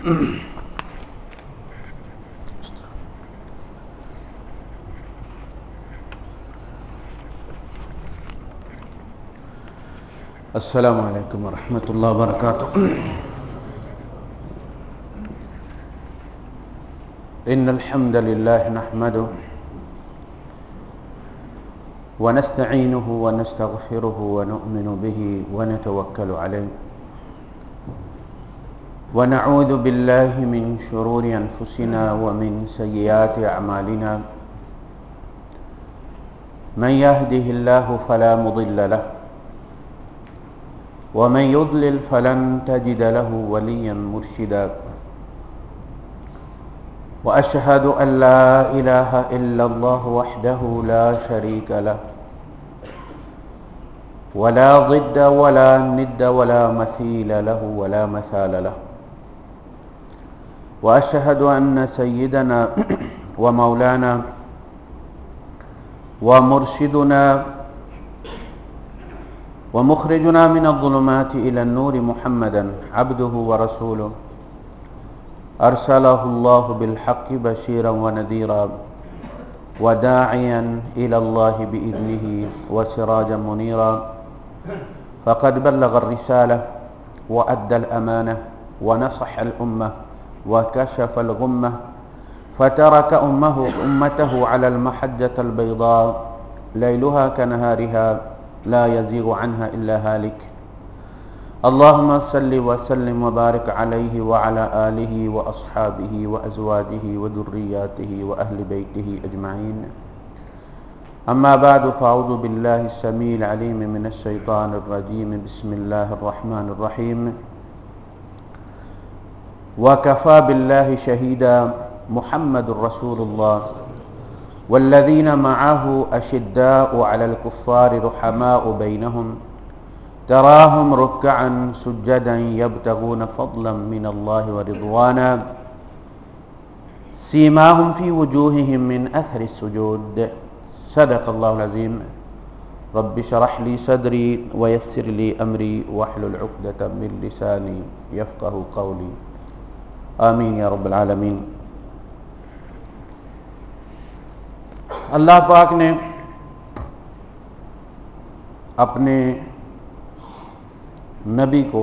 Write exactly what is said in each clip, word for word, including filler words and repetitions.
السلام علیکم ورحمۃ اللہ وبرکاتہ۔ ان الحمد للہ نحمده ونستعینه ونستغفره ونؤمن به ونتوکل علیہ ونعوذ باللہ من شرور انفسنا ومن سیئات اعمالنا من يهده الله فلا مضل له ومن يضلل فلن تجد له وليا مرشدا وأشهد أن لا إله إلا الله وحده لا شريك له ولا ضد ولا ند ولا مثيل له ولا مثال له وأشهد أن سيدنا ومولانا ومرشدنا ومخرجنا من الظلمات إلى النور محمدا عبده ورسوله أرسله الله بالحق بشيرا ونذيرا وداعيا إلى الله بإذنه وسراجا منيرا فقد بلغ الرسالة وأدى الأمانة ونصح الأمة وكشف الغمة فترك أمه أمته على المحجة البيضاء ليلها كنهارها لا يزيغ عنها إلا هالك اللهم صل وسلم وبارك عليه وعلى آله وأصحابه وأزواجه وذرياته وأهل بيته أجمعين أما بعد فأعوذ بالله السميع العليم من الشيطان الرجيم بسم الله الرحمن الرحيم وكفى بالله شهيدا محمد رسول الله والذين معه أشداء على الكفار رحماء بينهم تراهم ركعا سجدا يبتغون فضلا من الله ورضوانا سيماهم في وجوههم من أثر السجود صدق الله العظيم رب اشرح لي صدري ويسر لي أمري واحلل عقدة من لساني يفقه قولي آمين يا رب العالمين۔ اللہ پاک نے اپنے نبی کو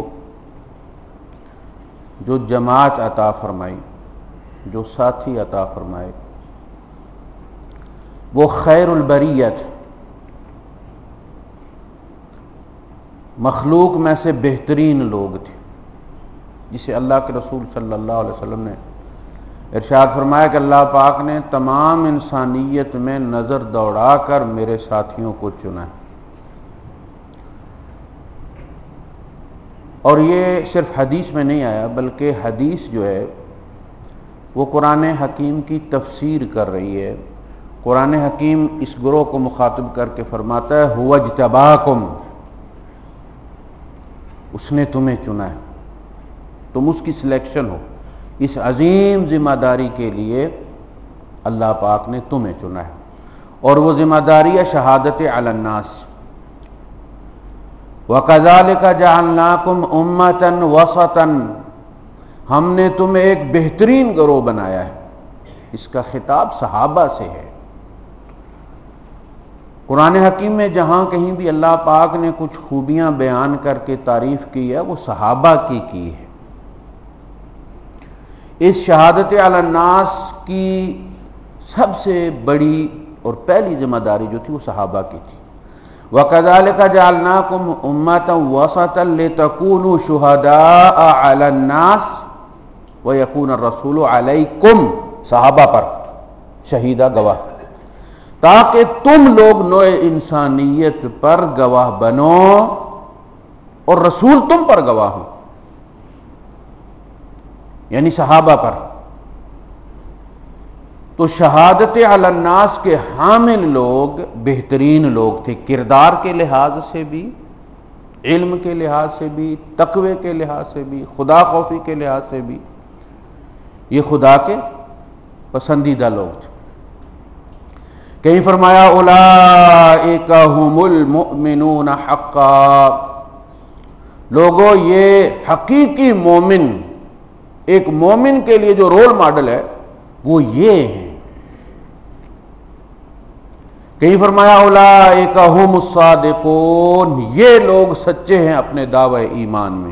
جو جماعت عطا فرمائی، جو ساتھی عطا فرمائے، وہ خیر البریت، مخلوق میں سے بہترین لوگ تھے، جسے اللہ کے رسول صلی اللہ علیہ وسلم نے ارشاد فرمایا کہ اللہ پاک نے تمام انسانیت میں نظر دوڑا کر میرے ساتھیوں کو چنا، اور یہ صرف حدیث میں نہیں آیا بلکہ حدیث جو ہے وہ قرآن حکیم کی تفسیر کر رہی ہے۔ قرآن حکیم اس گروہ کو مخاطب کر کے فرماتا ہے هو اجتباکم، اس نے تمہیں چنا ہے، تم اس کی سلیکشن ہو، اس عظیم ذمہ داری کے لیے اللہ پاک نے تمہیں چنا ہے، اور وہ ذمہ داری ہے شہادت علی الناس۔ وَكَذَلِكَ جَعَلْنَاكُمْ أُمَّةً وَسَطًا، ہم نے تمہیں ایک بہترین گروہ بنایا ہے۔ اس کا خطاب صحابہ سے ہے۔ قرآن حکیم میں جہاں کہیں بھی اللہ پاک نے کچھ خوبیاں بیان کر کے تعریف کی ہے وہ صحابہ کی کی ہے۔ اس شہادت علی الناس کی سب سے بڑی اور پہلی ذمہ داری جو تھی وہ صحابہ کی تھی۔ وَكَذَلِكَ جَعَلْنَاكُمْ أُمَّةً وَسَطًا لِتَكُونُوا شُهَدَاءَ عَلَى النَّاسِ وَيَكُونَ الرَّسُولُ عَلَيْكُمْ، صحابہ پر شہیدہ گواہ، تاکہ تم لوگ نوع انسانیت پر گواہ بنو اور رسول تم پر گواہ ہو، یعنی صحابہ پر۔ تو شہادت علی الناس کے حامل لوگ بہترین لوگ تھے، کردار کے لحاظ سے بھی، علم کے لحاظ سے بھی، تقوی کے لحاظ سے بھی، خدا خوفی کے لحاظ سے بھی، یہ خدا کے پسندیدہ لوگ تھے۔ کہیں فرمایا اولئک ھم المؤمنون حقا، لوگوں یہ حقیقی مومن ایک مومن کے لیے جو رول ماڈل ہے وہ یہ ہیں. کہیں فرمایا اولئک ھم الصادقون، یہ لوگ سچے ہیں اپنے دعوی ایمان میں.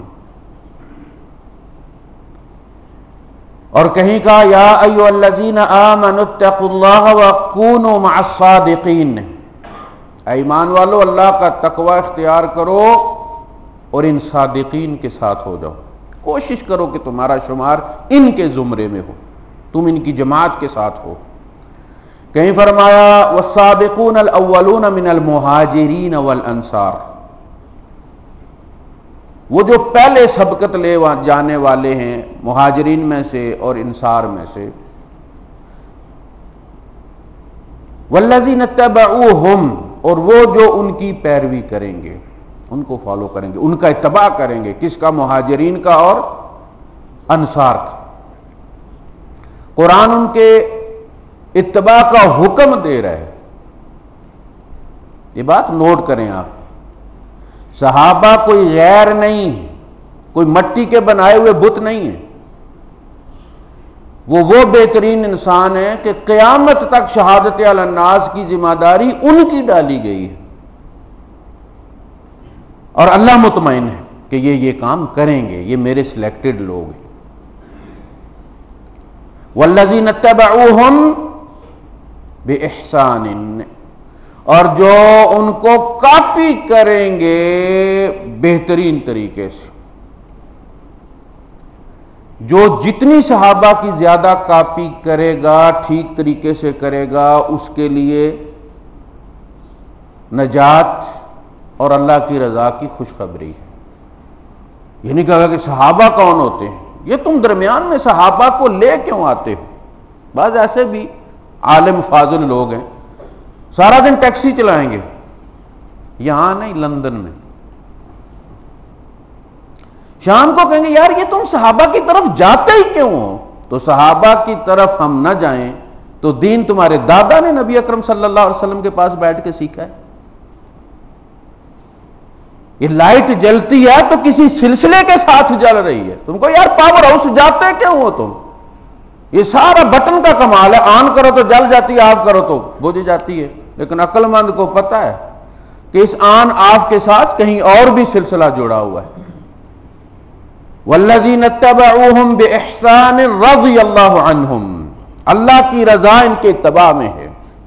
اور کہیں کہا یا ایھا الذین آمنوا اتقوا اللہ وکونوا مع الصادقین، اے ایمان والو اللہ کا تقوی اختیار کرو اور ان صادقین کے ساتھ ہو جاؤ. کوشش کرو کہ تمہارا شمار ان کے زمرے میں ہو، تم ان کی جماعت کے ساتھ ہو. کہیں فرمایا والسابقون الاولون من المہاجرین والانصار، وہ جو پہلے سبقت لے جانے والے ہیں مہاجرین میں سے اور انصار میں سے. والذین اتبعوہم، اور وہ جو ان کی پیروی کریں گے، ان کو فالو کریں گے، ان کا اتباع کریں گے. کس کا؟ مہاجرین کا اور انصار کا. قرآن ان کے اتباع کا حکم دے رہا ہے. یہ بات نوٹ کریں آپ، صحابہ کوئی غیر نہیں، کوئی مٹی کے بنائے ہوئے بت نہیں ہیں. وہ وہ بہترین انسان ہیں کہ قیامت تک شہادت علی الناس کی ذمہ داری ان کی ڈالی گئی ہے، اور اللہ مطمئن ہے کہ یہ یہ کام کریں گے، یہ میرے سلیکٹڈ لوگ ہیں. والذین اتبعوہم بإحسان، اور جو ان کو کاپی کریں گے بہترین طریقے سے. جو جتنی صحابہ کی زیادہ کاپی کرے گا، ٹھیک طریقے سے کرے گا، اس کے لیے نجات اور اللہ کی رضا کی خوشخبری ہے. یہ نہیں کہا کہ صحابہ کون ہوتے ہیں، یہ تم درمیان میں صحابہ کو لے کیوں آتے ہو؟ بعض ایسے بھی عالم فاضل لوگ ہیں، سارا دن ٹیکسی چلائیں گے، یہاں نہیں لندن میں. شام کو کہیں گے یار یہ تم صحابہ کی طرف جاتے ہی کیوں ہو؟ تو صحابہ کی طرف ہم نہ جائیں تو دین تمہارے دادا نے نبی اکرم صلی اللہ علیہ وسلم کے پاس بیٹھ کے سیکھا ہے. یہ لائٹ جلتی ہے تو کسی سلسلے کے ساتھ جل رہی ہے. تم کو یار پاور ہاؤس جاتے کیوں ہو تم؟ یہ سارا بٹن کا کمال ہے، آن کرو تو جل جاتی ہے، آف کرو تو بجھ جاتی ہے. لیکن عقل مند کو پتہ ہے کہ اس آن آف کے ساتھ کہیں اور بھی سلسلہ جڑا ہوا ہے. والذین اتبعوہم بإحسان رضی اللہ عنہم، اللہ کی رضا ان کے اتباع میں ہے.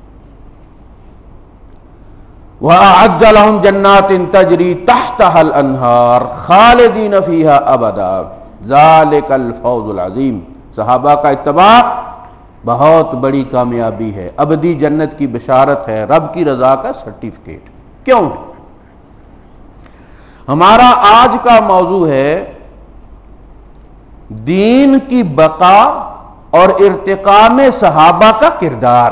وأعد لهم جنات تجری تحتها الانہار خالدین فیہا ابدا ذلک الفوز العظیم. صحابہ کا اتباع بہت بڑی کامیابی ہے، ابدی جنت کی بشارت ہے، رب کی رضا کا سرٹیفکیٹ. کیوں ہے؟ ہمارا آج کا موضوع ہے دین کی بقا اور ارتقاء میں صحابہ کا کردار.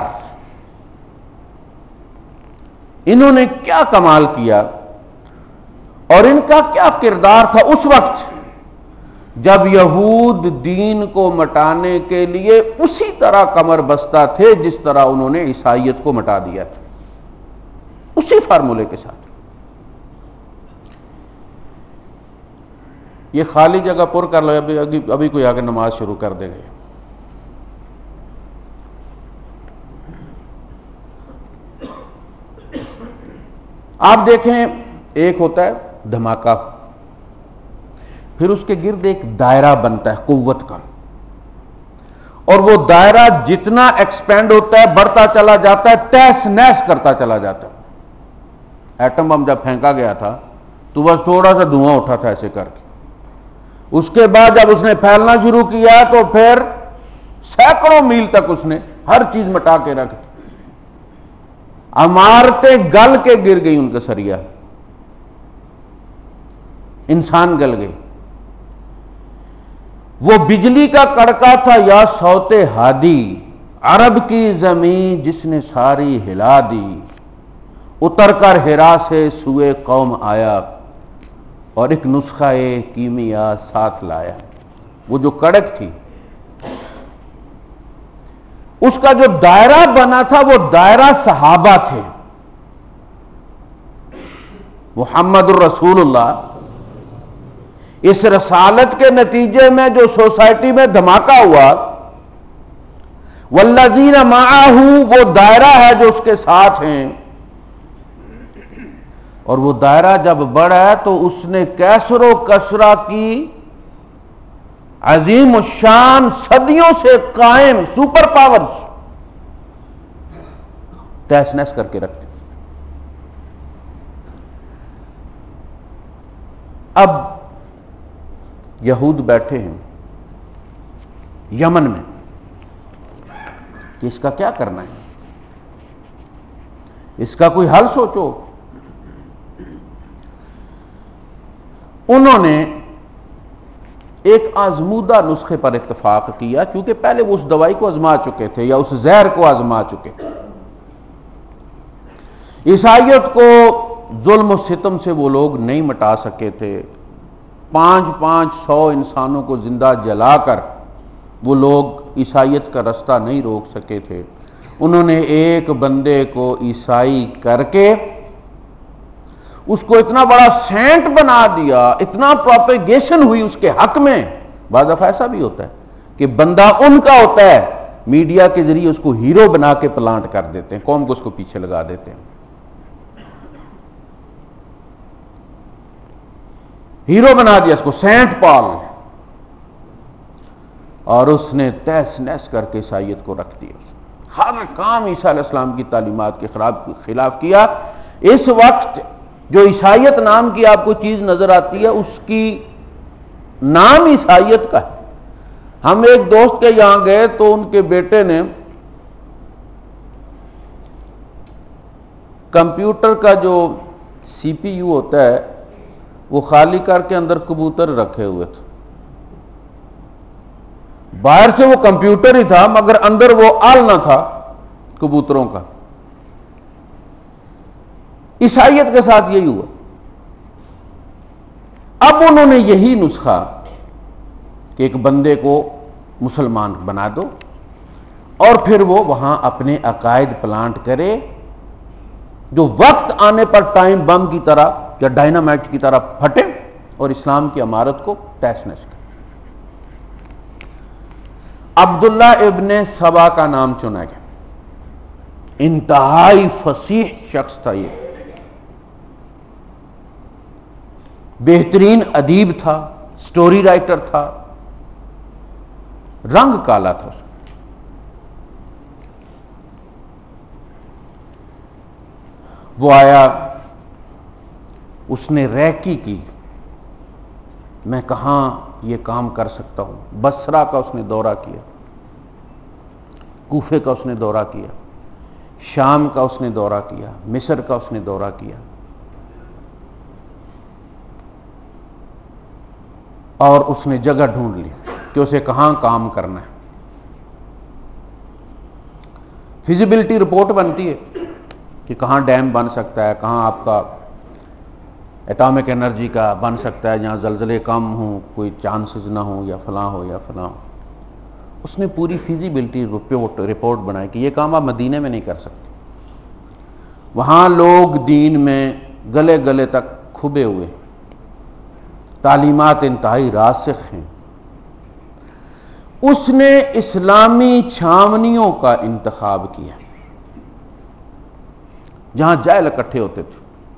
انہوں نے کیا کمال کیا اور ان کا کیا کردار تھا اس وقت جب یہود دین کو مٹانے کے لیے اسی طرح کمر بستہ تھے جس طرح انہوں نے عیسائیت کو مٹا دیا تھا، اسی فارمولے کے ساتھ. یہ خالی جگہ پر کر لو، ابھی ابھی کوئی آگے نماز شروع کر دے گا. آپ دیکھیں ایک ہوتا ہے دھماکہ، پھر اس کے گرد ایک دائرہ بنتا ہے قوت کا، اور وہ دائرہ جتنا ایکسپینڈ ہوتا ہے بڑھتا چلا جاتا ہے، تہس نہس کرتا چلا جاتا ہے. ایٹم بم جب پھینکا گیا تھا تو بس تھوڑا سا دھواں اٹھا تھا ایسے کر کے، اس کے بعد جب اس نے پھیلنا شروع کیا تو پھر سینکڑوں میل تک اس نے ہر چیز مٹا کے رکھ، عمارتیں گل کے گر گئی، ان کا سریا انسان گل گئے. وہ بجلی کا کڑکا تھا یا صوت ہادی، عرب کی زمین جس نے ساری ہلا دی، اتر کر ہرا سے سوئے قوم آیا اور ایک نسخہ کیمیا ساتھ لایا. وہ جو کڑک تھی اس کا جو دائرہ بنا تھا وہ دائرہ صحابہ تھے. محمد الرسول اللہ اس رسالت کے نتیجے میں جو سوسائٹی میں دھماکہ ہوا، والذین معہ، وہ دائرہ ہے جو اس کے ساتھ ہیں، اور وہ دائرہ جب بڑھا ہے تو اس نے کیسر و کسرہ کی عظیم الشان صدیوں سے قائم سپر پاورز تہس نہس کر کے رکھ دی۔ اب یہود بیٹھے ہیں یمن میں کہ اس کا کیا کرنا ہے، اس کا کوئی حل سوچو۔ انہوں نے ایک آزمودہ نسخے پر اتفاق کیا، کیونکہ پہلے وہ اس دوائی کو آزما چکے تھے یا اس زہر کو آزما چکے تھے۔ عیسائیت کو ظلم و ستم سے وہ لوگ نہیں مٹا سکے تھے، پانچ پانچ سو انسانوں کو زندہ جلا کر وہ لوگ عیسائیت کا رستہ نہیں روک سکے تھے۔ انہوں نے ایک بندے کو عیسائی کر کے اس کو اتنا بڑا سینٹ بنا دیا، اتنا پروپیگیشن ہوئی اس کے حق میں۔ بعض دفعہ ایسا بھی ہوتا ہے کہ بندہ ان کا ہوتا ہے، میڈیا کے ذریعے اس کو ہیرو بنا کے پلانٹ کر دیتے ہیں، قوم کو اس کو پیچھے لگا دیتے ہیں، ہیرو بنا دیا اس کو، سینٹ پال، اور اس نے تہس نہس کر کے عیسائیت کو رکھ دیا۔ ہر کام عیسیٰ علیہ السلام کی تعلیمات کے خلاف کیا۔ اس وقت جو عیسائیت نام کی آپ کو چیز نظر آتی ہے، اس کی نام عیسائیت کا ہے۔ ہم ایک دوست کے یہاں گئے تو ان کے بیٹے نے کمپیوٹر کا جو سی پی یو ہوتا ہے وہ خالی کر کے اندر کبوتر رکھے ہوئے تھے۔ باہر سے وہ کمپیوٹر ہی تھا مگر اندر وہ آلنا تھا کبوتروں کا۔ عیسائیت کے ساتھ یہی ہوا۔ اب انہوں نے یہی نسخہ کہ ایک بندے کو مسلمان بنا دو اور پھر وہ وہاں اپنے عقائد پلانٹ کرے، جو وقت آنے پر ٹائم بم کی طرح یا ڈائنامائٹ کی طرح پھٹے اور اسلام کی عمارت کو تہس نہس کرے۔ عبداللہ ابن سبا کا نام چنا گیا، انتہائی فصیح شخص تھا، یہ بہترین ادیب تھا، سٹوری رائٹر تھا، رنگ کالا تھا اس کا۔ وہ آیا، اس نے ریکی کی، میں کہاں یہ کام کر سکتا ہوں۔ بصرہ کا اس نے دورہ کیا، کوفے کا اس نے دورہ کیا، شام کا اس نے دورہ کیا، مصر کا اس نے دورہ کیا، اور اس نے جگہ ڈھونڈ لی کہ اسے کہاں کام کرنا ہے۔ فیزیبلٹی رپورٹ بنتی ہے کہ کہاں ڈیم بن سکتا ہے، کہاں آپ کا ایٹامک انرجی کا بن سکتا ہے، جہاں زلزلے کم ہوں، کوئی چانسز نہ ہوں، یا فلاں ہو یا فلاں ہو۔ اس نے پوری فیزیبلٹی رپورٹ رپورٹ بنائی کہ یہ کام آپ مدینے میں نہیں کر سکتے، وہاں لوگ دین میں گلے گلے تک کھبے ہوئے، تعلیمات انتہائی راسخ ہیں۔ اس نے اسلامی چھاونیوں کا انتخاب کیا جہاں جاہل اکٹھے ہوتے تھے،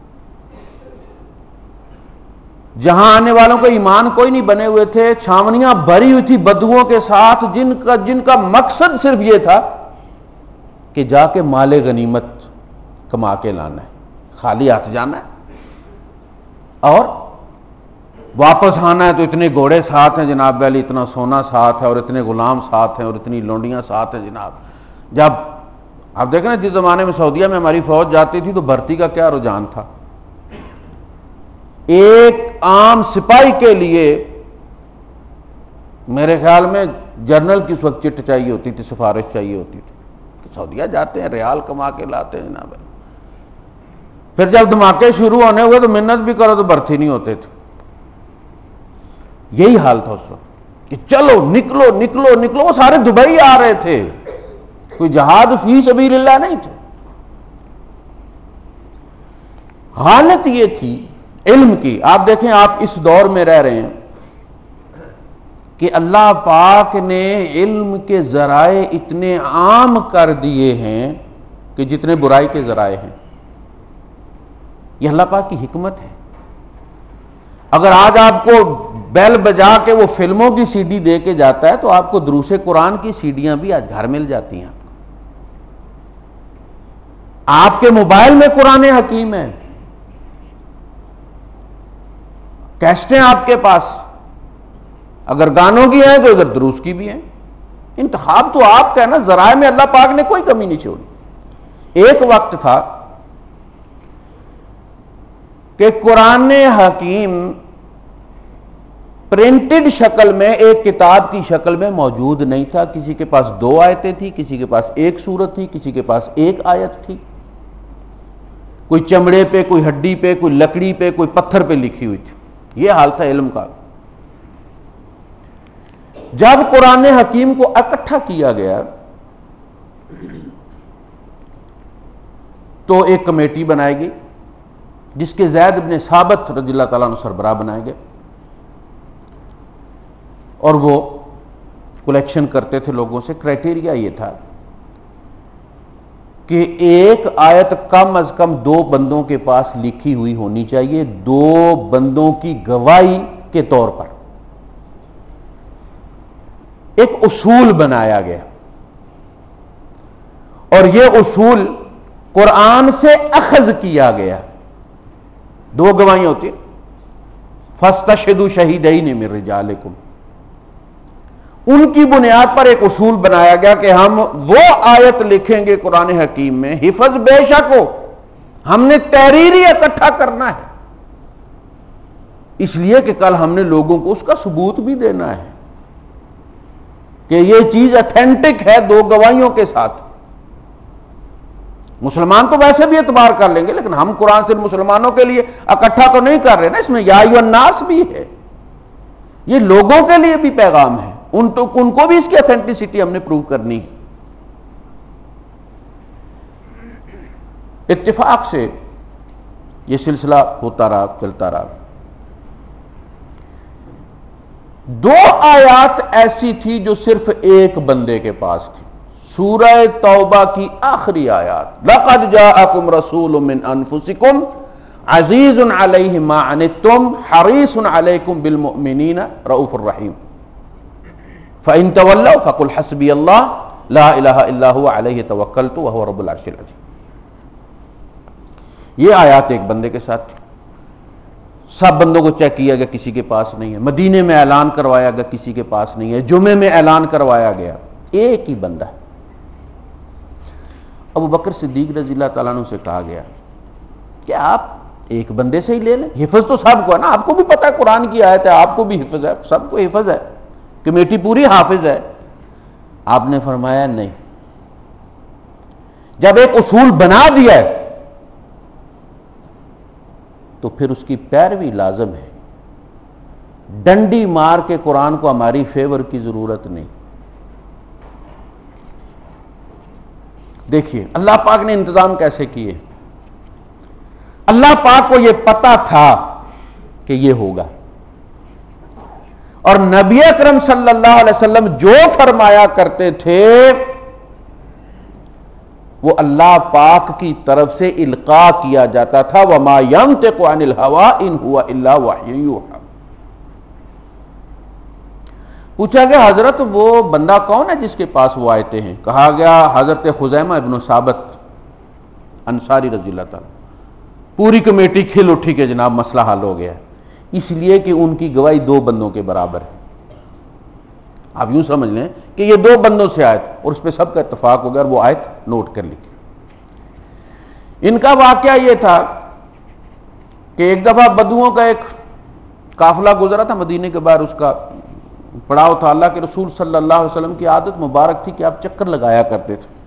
جہاں آنے والوں کو ایمان کوئی نہیں بنے ہوئے تھے، چھاونیاں بھری ہوئی تھی بدوؤں کے ساتھ، جن کا جن کا مقصد صرف یہ تھا کہ جا کے مال غنیمت کما کے لانا ہے، خالی ہاتھ جانا ہے اور واپس آنا ہے تو اتنے گھوڑے ساتھ ہیں جناب علی، اتنا سونا ساتھ ہے اور اتنے غلام ساتھ ہیں اور اتنی لونڈیاں ساتھ ہیں جناب۔ جب آپ دیکھیں نا جس زمانے میں سعودیہ میں ہماری فوج جاتی تھی تو بھرتی کا کیا رجحان تھا، ایک عام سپاہی کے لیے میرے خیال میں جنرل کی اس وقت چٹ چاہیے ہوتی تھی، سفارش چاہیے ہوتی تھی۔ سعودیہ جاتے ہیں، ریال کما کے لاتے ہیں جناب، پھر جب دھماکے شروع ہونے ہوئے تو منت بھی کرو تو بھرتی نہیں ہوتے تھے۔ یہی حال تھا اس وقت کہ چلو نکلو نکلو نکلو، وہ سارے دبئی آ رہے تھے، کوئی جہاد فی سبیل اللہ نہیں تھا۔ حالت یہ تھی علم کی، آپ دیکھیں آپ اس دور میں رہ رہے ہیں کہ اللہ پاک نے علم کے ذرائع اتنے عام کر دیے ہیں کہ جتنے برائی کے ذرائع ہیں. یہ اللہ پاک کی حکمت ہے. اگر آج آپ کو بیل بجا کے وہ فلموں کی سی ڈی دے کے جاتا ہے تو آپ کو دروس قرآن کی سیڈیاں بھی آج گھر مل جاتی ہیں. آپ کے موبائل میں قرآن حکیم ہے, کیسٹیں آپ کے پاس, اگر گانوں کی ہیں تو ادھر دروس کی بھی ہیں. انتخاب تو آپ کا ہے نا, ذرائع میں اللہ پاک نے کوئی کمی نہیں چھوڑی. ایک وقت تھا کہ قرآن حکیم پرنٹڈ شکل میں ایک کتاب کی شکل میں موجود نہیں تھا. کسی کے پاس دو آیتیں تھی, کسی کے پاس ایک سورت تھی, کسی کے پاس ایک آیت تھی. کوئی چمڑے پہ, کوئی ہڈی پہ, کوئی لکڑی پہ, کوئی پتھر پہ لکھی ہوئی تھی. یہ حال تھا علم کا. جب قرآن حکیم کو اکٹھا کیا گیا تو ایک کمیٹی بنائی گئی جس کے زید بن ثابت رضی اللہ تعالیٰ عنہ سربراہ بنائے گئے, اور وہ کلیکشن کرتے تھے لوگوں سے. کرائٹیریا یہ تھا کہ ایک آیت کم از کم دو بندوں کے پاس لکھی ہوئی ہونی چاہیے, دو بندوں کی گواہی کے طور پر. ایک اصول بنایا گیا, اور یہ اصول قرآن سے اخذ کیا گیا. دو گواہیاں ہوتی ہیں, فاستشہدوا شہیدین من رجالکم. ان کی بنیاد پر ایک اصول بنایا گیا کہ ہم وہ آیت لکھیں گے قرآن حکیم میں, حفظ بے شک ہو, ہم نے تحریری اکٹھا کرنا ہے, اس لیے کہ کل ہم نے لوگوں کو اس کا ثبوت بھی دینا ہے کہ یہ چیز اتھینٹک ہے دو گواہیوں کے ساتھ. مسلمان تو ویسے بھی اعتبار کر لیں گے, لیکن ہم قرآن صرف مسلمانوں کے لیے اکٹھا تو نہیں کر رہے نا, اس میں یا ایھا الناس بھی ہے, یہ لوگوں کے لیے بھی پیغام ہے. ان تو ان کو بھی اس کی اتھینٹسٹی ہم نے پروو کرنی ہے. اتفاق سے یہ سلسلہ ہوتا رہا, چلتا رہا. دو آیات ایسی تھی جو صرف ایک بندے کے پاس تھی. سورہ توبہ کی آخری آیات, لَقَدْ جَاءَكُمْ رَسُولٌ مِّنْ أَنفُسِكُمْ عَزِيزٌ عَلَيْهِ مَا عَنِتُّمْ حَرِيصٌ عَلَيْكُمْ بِالْمُؤْمِنِينَ رَءُوفٌ رَحِيمٌ فَإِن تَوَلَّوْا فَقُلْ حَسْبِيَ اللَّهُ لَا إِلَٰهَ إِلَّا هُوَ عَلَيْهِ تَوَكَّلْتُ وَهُوَ رَبُّ الْعَرْشِ الْعَظِيمِ. یہ آیات ایک بندے کے ساتھ تھی. سب بندوں کو چیک کیا گیا, کسی کے پاس نہیں ہے. مدینے میں اعلان کروایا گیا, کسی کے پاس نہیں ہے. جمعے میں اعلان کروایا گیا, ایک ہی بندہ ہے. ابو بکر صدیق رضی اللہ تعالیٰ عنہ سے کہا گیا کہ آپ ایک بندے سے ہی لے لیں, حفظ تو سب کو ہے نا, آپ کو بھی پتا ہے قرآن کی آیت ہے, آپ کو بھی حفظ ہے, سب کو حفظ ہے, کمیٹی پوری حافظ ہے. آپ نے فرمایا نہیں, جب ایک اصول بنا دیا ہے تو پھر اس کی پیروی لازم ہے. ڈنڈی مار کے قرآن کو ہماری فیور کی ضرورت نہیں. دیکھیے اللہ پاک نے انتظام کیسے کیے. اللہ پاک کو یہ پتا تھا کہ یہ ہوگا, اور نبی اکرم صلی اللہ علیہ وسلم جو فرمایا کرتے تھے وہ اللہ پاک کی طرف سے القاء کیا جاتا تھا. وما ينطق عن الهوى ان هو الا وحی یوحی. پوچھا گیا حضرت وہ بندہ کون ہے جس کے پاس وہ آیتیں ہیں؟ کہا گیا حضرت خزیمہ ابن ثابت انصاری رضی اللہ تعالیٰ. پوری کمیٹی کھل اٹھی کہ جناب مسئلہ حل ہو گیا, اس لیے کہ ان کی گواہی دو بندوں کے برابر ہے. آپ یوں سمجھ لیں کہ یہ دو بندوں سے آیت, اور اس پہ سب کا اتفاق ہو گیا, اور وہ آیت نوٹ کر لی. ان کا واقعہ یہ تھا کہ ایک دفعہ بدوؤں کا ایک قافلہ گزرا تھا مدینے کے باہر, اس کا پڑاؤ تھا. اللہ کے رسول صلی اللہ علیہ وسلم کی عادت مبارک تھی کہ آپ چکر لگایا کرتے تھے.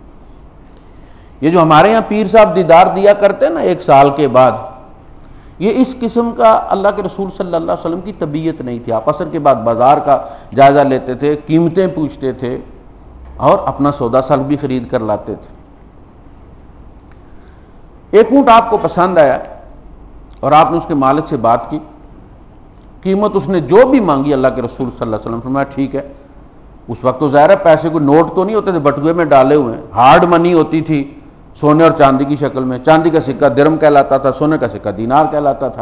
یہ جو ہمارے یہاں پیر صاحب دیدار دیا کرتے ہیں نا ایک سال کے بعد, یہ اس قسم کا اللہ کے رسول صلی اللہ علیہ وسلم کی طبیعت نہیں تھی. آپ عصر کے بعد بازار کا جائزہ لیتے تھے, قیمتیں پوچھتے تھے, اور اپنا سودا سلب بھی خرید کر لاتے تھے. ایک اونٹ آپ کو پسند آیا اور آپ نے اس کے مالک سے بات کی, قیمت اس نے جو بھی مانگی اللہ کے رسول صلی اللہ علیہ وسلم فرمایا ٹھیک ہے. اس وقت تو ظاہر ہے پیسے کو نوٹ تو نہیں ہوتے تھے, بٹوے میں ڈالے ہوئے ہیں, ہارڈ منی ہوتی تھی سونے اور چاندی کی شکل میں. چاندی کا سکہ درم کہلاتا تھا, سونے کا سکہ دینار کہلاتا تھا.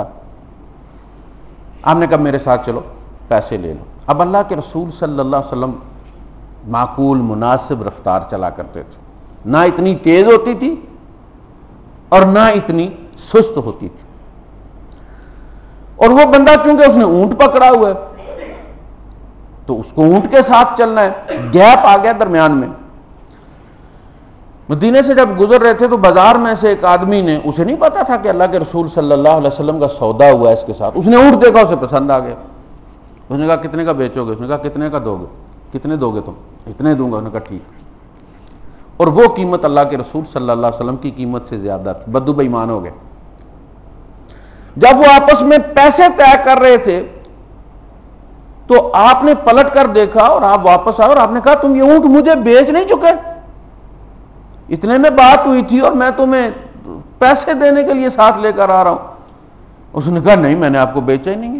آپ نے کہا میرے ساتھ چلو پیسے لے لو. اب اللہ کے رسول صلی اللہ علیہ وسلم معقول مناسب رفتار چلا کرتے تھے, نہ اتنی تیز ہوتی تھی اور نہ اتنی سست ہوتی تھی. اور وہ بندہ چونکہ اس نے اونٹ پکڑا ہوا ہے تو اس کو اونٹ کے ساتھ چلنا ہے. گیپ آ گیا درمیان میں. مدینے سے جب گزر رہے تھے تو بازار میں سے ایک آدمی نے, اسے نہیں پتا تھا کہ اللہ کے رسول صلی اللہ علیہ وسلم کا سودا ہوا ہے اس کے ساتھ, اس نے اونٹ دیکھا, اسے پسند آ گیا. اس نے کہا کتنے کا بیچو گے؟ اس نے کہا کتنے کا دو گے؟ کتنے دو گے تم؟ اتنے دوں گا. اس نے کہا ٹھیک. اور وہ قیمت اللہ کے رسول صلی اللہ علیہ وسلم کی قیمت سے زیادہ تھی. بدو بے ایمان ہو گئے. جب وہ آپس میں پیسے طے کر رہے تھے تو آپ نے پلٹ کر دیکھا اور آپ واپس آئے اور آپ نے کہا تم یہ اونٹ مجھے بیچ نہیں چکے؟ اتنے میں بات ہوئی تھی اور میں تمہیں پیسے دینے کے لیے ساتھ لے کر آ رہا ہوں. اس نے کہا نہیں, میں نے آپ کو بیچا ہی نہیں ہے.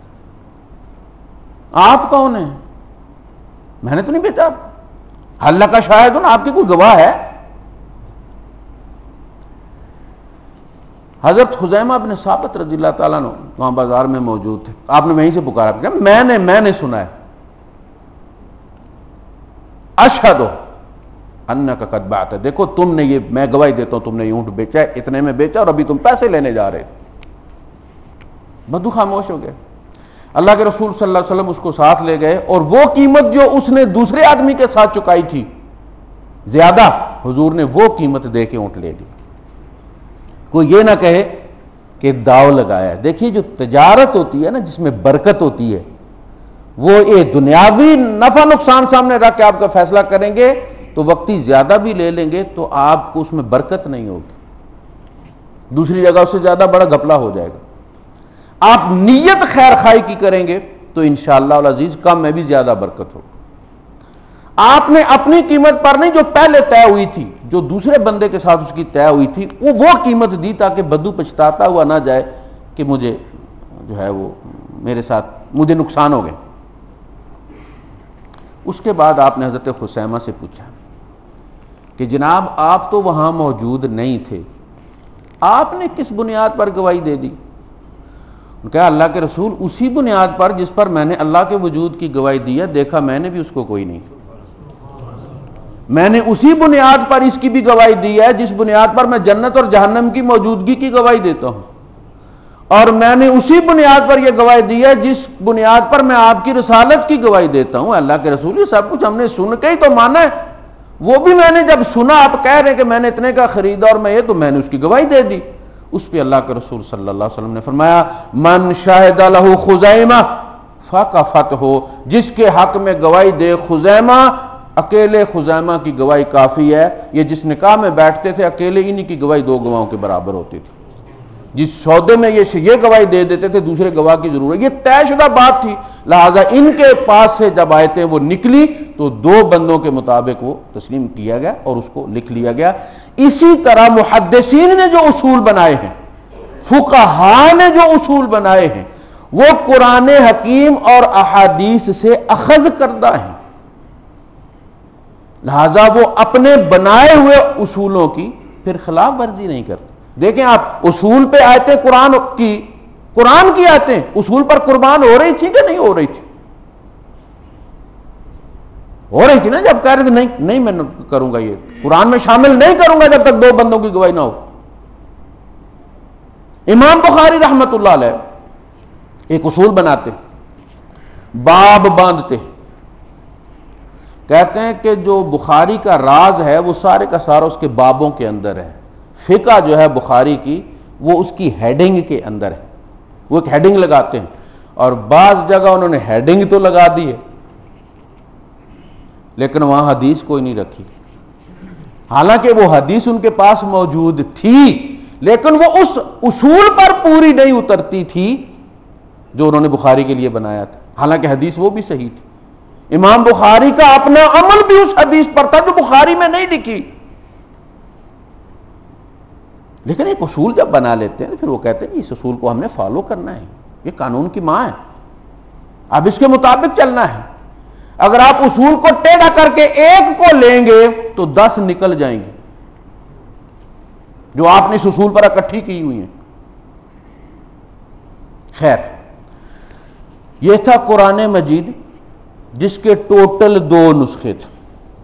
آپ کون ہیں؟ میں نے تو نہیں بیچا. اللہ کا شاہد ہوں, آپ کی کوئی گواہ ہے؟ حضرت خزیمہ بن ثابت رضی اللہ تعالیٰ عنہ وہاں بازار میں موجود تھے. آپ نے وہیں سے پکارا, کہ میں نے میں نے سنا ہے, اشہد انک قد بعت, دیکھو تم نے یہ, میں گواہی دیتا ہوں تم نے یہ اونٹ بیچا ہے, اتنے میں بیچا اور ابھی تم پیسے لینے جا رہے. بدو خاموش ہو گئے. اللہ کے رسول صلی اللہ علیہ وسلم اس کو ساتھ لے گئے اور وہ قیمت جو اس نے دوسرے آدمی کے ساتھ چکائی تھی زیادہ, حضور نے وہ قیمت دے کے اونٹ لے لی. کوئی یہ نہ کہے کہ داؤ لگایا. دیکھیے جو تجارت ہوتی ہے نا, جس میں برکت ہوتی ہے, وہ یہ دنیاوی نفع نقصان سامنے رکھ کے آپ کا فیصلہ کریں گے تو وقتی زیادہ بھی لے لیں گے تو آپ کو اس میں برکت نہیں ہوگی, دوسری جگہ اس سے زیادہ بڑا گھپلہ ہو جائے گا. آپ نیت خیر خائی کی کریں گے تو انشاءاللہ العزیز کم میں بھی زیادہ برکت ہوگی. آپ نے اپنی قیمت پر نہیں, جو پہلے طے ہوئی تھی, جو دوسرے بندے کے ساتھ اس کی طے ہوئی تھی, وہ وہ قیمت دی تاکہ بدو پچھتاتا ہوا نہ جائے کہ مجھے جو ہے وہ میرے ساتھ مجھے نقصان ہو گئے. اس کے بعد آپ نے حضرت خسیمہ سے پوچھا کہ جناب آپ تو وہاں موجود نہیں تھے, آپ نے کس بنیاد پر گواہی دے دی؟ کہا اللہ کے رسول اسی بنیاد پر جس پر میں نے اللہ کے وجود کی گواہی دی ہے, دیکھا میں نے بھی اس کو کوئی نہیں. میں نے اسی بنیاد پر اس کی بھی گواہی دی ہے جس بنیاد پر میں جنت اور جہنم کی موجودگی کی گواہی دیتا ہوں, اور میں نے اسی بنیاد پر یہ گواہی دی ہے جس بنیاد پر میں آپ کی رسالت کی گواہی دیتا ہوں. اللہ کے رسول یہ سب کچھ ہم نے سن کے ہی تو مانا ہے, وہ بھی میں نے جب سنا آپ کہہ رہے ہیں کہ میں نے اتنے کا خریدا اور میں یہ, تو میں نے اس کی گواہی دے دی. اس پہ اللہ کے رسول صلی اللہ علیہ وسلم نے فرمایا من شاہد لہ خزیمہ فکفتہ, جس کے حق میں گواہی دے خزیمہ, اکیلے خزیمہ کی گواہی کافی ہے. یہ جس نکاح میں بیٹھتے تھے اکیلے انہی کی گواہی دو گواہوں کے برابر ہوتی تھی. جس سودے میں یہ یہ گواہی دے دیتے تھے دوسرے گواہ کی ضرورت, یہ طے شدہ بات تھی. لہذا ان کے پاس سے جب آیتیں وہ نکلی تو دو بندوں کے مطابق وہ تسلیم کیا گیا اور اس کو لکھ لیا گیا. اسی طرح محدثین نے جو اصول بنائے ہیں, فقہاء نے جو اصول بنائے ہیں, وہ قرآن حکیم اور احادیث سے اخذ کردہ ہیں. لہذا وہ اپنے بنائے ہوئے اصولوں کی پھر خلاف ورزی نہیں کرتے. دیکھیں آپ اصول پہ آیتیں قرآن کی, قرآن کی آیتیں اصول پر قربان ہو رہی تھی کہ نہیں ہو رہی تھی؟ ہو رہی تھی نا. جب کہہ رہے تھے نہیں نہیں میں کروں گا, یہ قرآن میں شامل نہیں کروں گا جب تک دو بندوں کی گواہی نہ ہو. امام بخاری رحمت اللہ علیہ ایک اصول بناتے, باب باندھتے, کہتے ہیں کہ جو بخاری کا راز ہے وہ سارے کا سارا اس کے بابوں کے اندر ہے. فقہ جو ہے بخاری کی وہ اس کی ہیڈنگ کے اندر ہے, وہ ایک ہیڈنگ لگاتے ہیں, اور بعض جگہ انہوں نے ہیڈنگ تو لگا دی ہے لیکن وہاں حدیث کوئی نہیں رکھی, حالانکہ وہ حدیث ان کے پاس موجود تھی لیکن وہ اس اصول پر پوری نہیں اترتی تھی جو انہوں نے بخاری کے لیے بنایا تھا, حالانکہ حدیث وہ بھی صحیح تھی. امام بخاری کا اپنا عمل بھی اس حدیث پر تھا جو بخاری میں نہیں لکھی, لیکن ایک اصول جب بنا لیتے ہیں پھر وہ کہتے ہیں کہ اس اصول کو ہم نے فالو کرنا ہے, یہ قانون کی ماں ہے. اب اس کے مطابق چلنا ہے. اگر آپ اصول کو ٹیڑھا کر کے ایک کو لیں گے تو دس نکل جائیں گے جو آپ نے اس اصول پر اکٹھی کی ہوئی ہیں. خیر، یہ تھا قرآن مجید جس کے ٹوٹل دو نسخے تھے.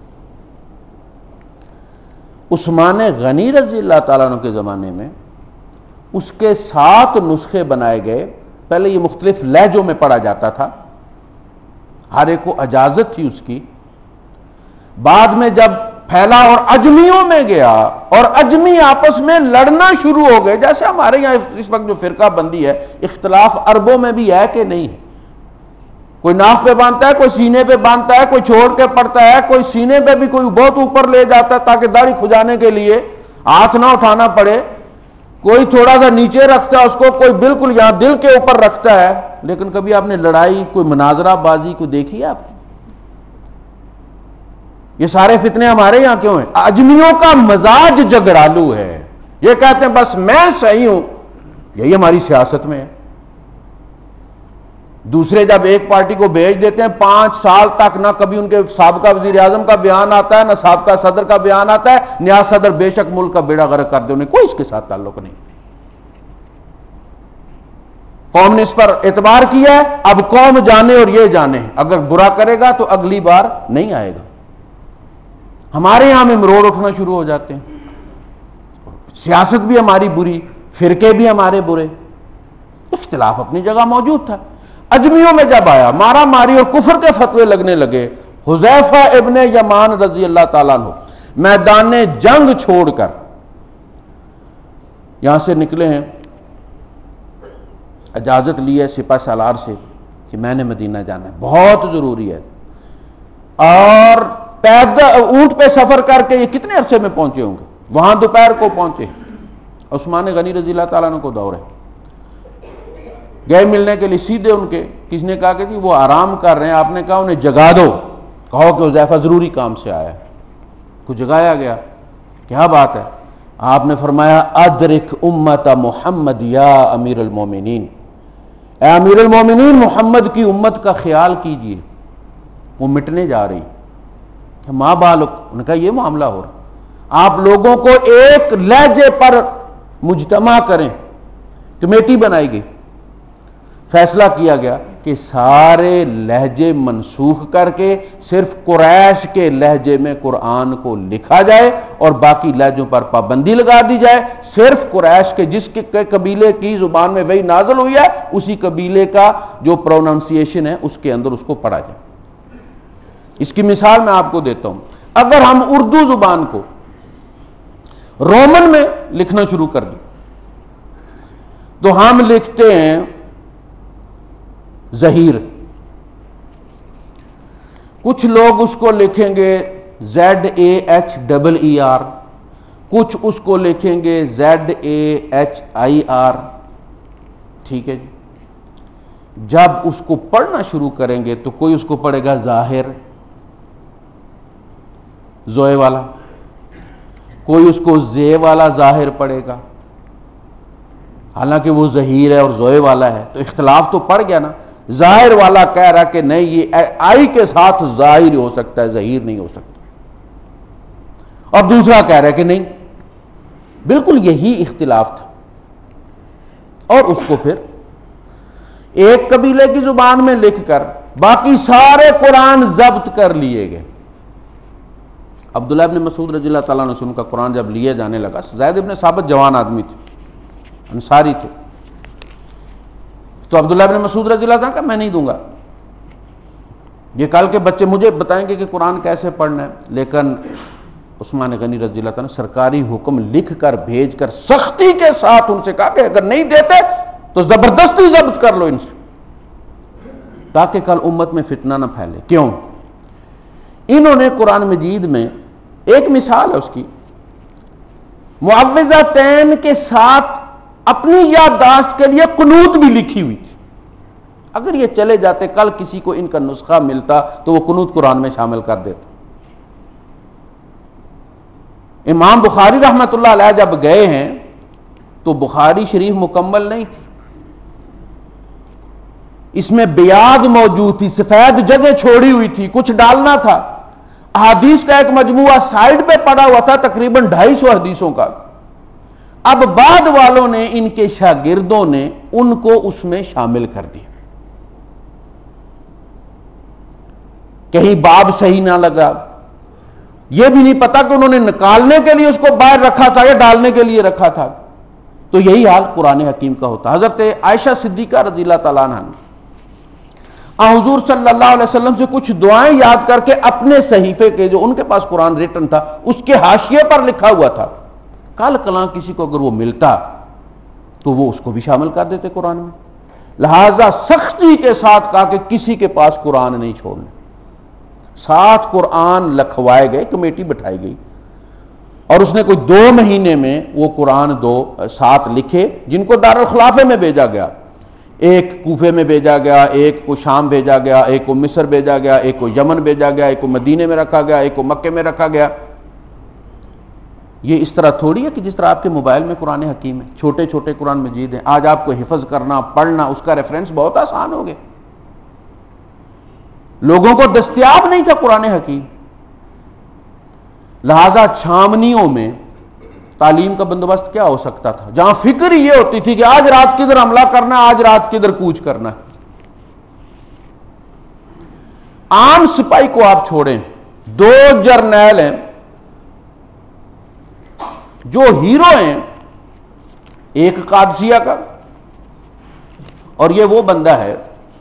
عثمان غنی رضی اللہ تعالیٰ عنہ کے زمانے میں اس کے سات نسخے بنائے گئے. پہلے یہ مختلف لہجوں میں پڑھا جاتا تھا، ہر ایک کو اجازت تھی اس کی. بعد میں جب پھیلا اور اجمیوں میں گیا اور اجمی آپس میں لڑنا شروع ہو گئے، جیسے ہمارے یہاں اس وقت جو فرقہ بندی ہے، اختلاف عربوں میں بھی ہے کہ نہیں ہے. کوئی ناف پہ باندھتا ہے، کوئی سینے پہ باندھتا ہے، کوئی چھوڑ کے پڑتا ہے، کوئی سینے پہ بھی کوئی بہت اوپر لے جاتا ہے تاکہ داڑھی کھجانے کے لیے ہاتھ نہ اٹھانا پڑے، کوئی تھوڑا سا نیچے رکھتا ہے اس کو، کوئی بالکل یہاں دل کے اوپر رکھتا ہے. لیکن کبھی آپ نے لڑائی، کوئی مناظرہ بازی کو دیکھی ہے آپ نے؟ یہ سارے فتنے ہمارے یہاں کیوں ہیں؟ اجمیوں کا مزاج جگڑالو ہے. یہ کہتے ہیں بس میں صحیح ہوں. یہی ہماری سیاست میں ہے. دوسرے جب ایک پارٹی کو بھیج دیتے ہیں، پانچ سال تک نہ کبھی ان کے سابقہ وزیر اعظم کا بیان آتا ہے، نہ سابقہ صدر کا بیان آتا ہے. نیا صدر بے شک ملک کا بیڑا غرق کر دے، انہیں کوئی اس کے ساتھ تعلق نہیں. قوم نے اس پر اعتبار کیا ہے، اب قوم جانے اور یہ جانے، اگر برا کرے گا تو اگلی بار نہیں آئے گا. ہمارے یہاں میں مروڑ اٹھنا شروع ہو جاتے ہیں. سیاست بھی ہماری بری، فرقے بھی ہمارے برے. اختلاف اپنی جگہ موجود تھا. اجمیوں میں جب آیا، مارا ماری اور کفر کے فتوے لگنے لگے. حذیفہ ابن یمان رضی اللہ تعالیٰ عنہ میدان جنگ چھوڑ کر یہاں سے نکلے ہیں، اجازت لی ہے سپہ سالار سے کہ میں نے مدینہ جانا ہے، بہت ضروری ہے. اور پیدل اونٹ پہ سفر کر کے یہ کتنے عرصے میں پہنچے ہوں گے؟ وہاں دوپہر کو پہنچے. عثمان غنی رضی اللہ تعالیٰ عنہ کو دور ہے. گئے ملنے کے لیے، سیدھے ان کے کسی نے کہا کہ جی وہ آرام کر رہے ہیں. آپ نے کہا انہیں جگا دو، کہو کہ حذیفہ ضروری کام سے آیا ہے. کو جگایا گیا. کیا بات ہے؟ آپ نے فرمایا ادرک امت محمد یا امیر المومنین، اے امیر المومنین محمد کی امت کا خیال کیجئے، وہ مٹنے جا رہی. کہ ماں بالک، انہوں نے کہا یہ معاملہ ہو رہا. آپ لوگوں کو ایک لہجے پر مجتمع کریں. کمیٹی بنائی گئی. فیصلہ کیا گیا کہ سارے لہجے منسوخ کر کے صرف قریش کے لہجے میں قرآن کو لکھا جائے اور باقی لہجوں پر پابندی لگا دی جائے. صرف قریش کے جس کے قبیلے کی زبان میں وہی نازل ہوئی ہے اسی قبیلے کا جو پروننسیشن ہے اس کے اندر اس کو پڑھا جائے. اس کی مثال میں آپ کو دیتا ہوں. اگر ہم اردو زبان کو رومن میں لکھنا شروع کر دیں تو ہم لکھتے ہیں ظہیر. کچھ لوگ اس کو لکھیں گے Z A H double E R, کچھ اس کو لکھیں گے Z A H I R. ٹھیک ہے جی. جب اس کو پڑھنا شروع کریں گے تو کوئی اس کو پڑھے گا ظاہر، زوئے والا، کوئی اس کو زے والا ظاہر پڑھے گا، حالانکہ وہ ظہیر ہے اور زوئے والا ہے. تو اختلاف تو پڑ گیا نا. ظاہر والا کہہ رہا کہ نہیں یہ آئی کے ساتھ ظاہر ہو سکتا ہے، ظہیر نہیں ہو سکتا. اور دوسرا کہہ رہا ہے کہ نہیں. بالکل یہی اختلاف تھا. اور اس کو پھر ایک قبیلے کی زبان میں لکھ کر باقی سارے قرآن ضبط کر لیے گئے. عبداللہ ابن مسعود رضی اللہ تعالیٰ عنہ سے ان کا قرآن جب لیا جانے لگا، زید ابن ثابت جوان آدمی تھے، انصاری تھے، تو عبداللہ ابن مسعود رضی اللہ عنہ کا میں نہیں دوں گا، یہ کل کے بچے مجھے بتائیں گے کہ قرآن کیسے پڑھنا ہے. لیکن عثمان غنی رضی اللہ عنہ سرکاری حکم لکھ کر بھیج کر سختی کے ساتھ ان سے کہا کہ اگر نہیں دیتے تو زبردستی ضبط کر لو ان سے، تاکہ کل امت میں فتنہ نہ پھیلے. کیوں؟ انہوں نے قرآن مجید میں ایک مثال ہے اس کی، معوذتین کے ساتھ اپنی یادداشت کے لیے قنوت بھی لکھی ہوئی تھی. اگر یہ چلے جاتے کل کسی کو ان کا نسخہ ملتا تو وہ قنوت قرآن میں شامل کر دیتا. امام بخاری رحمۃ اللہ علیہ جب گئے ہیں تو بخاری شریف مکمل نہیں تھی. اس میں بیاض موجود تھی، سفید جگہ چھوڑی ہوئی تھی، کچھ ڈالنا تھا۔ احادیث کا ایک مجموعہ سائڈ پہ پڑا ہوا تھا، تقریباً ڈھائی سو حدیثوں کا۔ اب بعد والوں نے، ان کے شاگردوں نے ان کو اس میں شامل کر دیا۔ کہیں باب صحیح نہ لگا، یہ بھی نہیں پتا کہ انہوں نے نکالنے کے لیے اس کو باہر رکھا تھا یا ڈالنے کے لیے رکھا تھا۔ تو یہی حال قرآن حکیم کا ہوتا۔ حضرت عائشہ صدیقہ رضی اللہ تعالیٰ عنہ حضور صلی اللہ علیہ وسلم سے کچھ دعائیں یاد کر کے اپنے صحیفے کے، جو ان کے پاس قرآن ریٹن تھا، اس کے حاشیے پر لکھا ہوا تھا، کل کلاں کسی کو اگر وہ ملتا تو وہ اس کو بھی شامل کر دیتے قرآن میں۔ لہذا سختی کے ساتھ کہا کہ کسی کے پاس قرآن نہیں چھوڑنا۔ سات قرآن لکھوائے گئے، کمیٹی بٹھائی گئی، اور اس نے کوئی دو مہینے میں وہ قرآن دو سات لکھے، جن کو دارالخلافے میں بھیجا گیا۔ ایک کوفے میں بھیجا گیا، ایک کو شام بھیجا گیا، ایک کو مصر بھیجا گیا، ایک کو یمن بھیجا گیا، ایک کو مدینے میں رکھا گیا، ایک کو مکے میں رکھا گیا۔ یہ اس طرح تھوڑی ہے کہ جس طرح آپ کے موبائل میں قرآن حکیم ہے، چھوٹے چھوٹے قرآن مجید ہیں، آج آپ کو حفظ کرنا، پڑھنا، اس کا ریفرنس بہت آسان ہو گیا۔ لوگوں کو دستیاب نہیں تھا قرآن حکیم، لہذا چھامنیوں میں تعلیم کا بندوبست کیا ہو سکتا تھا؟ جہاں فکر یہ ہوتی تھی کہ آج رات کدھر حملہ کرنا ہے، آج رات کدھر کوچ کرنا ہے۔ عام سپاہی کو آپ چھوڑیں، دو جرنیل ہیں جو ہیرو ہیں، ایک قادسیہ کا، اور یہ وہ بندہ ہے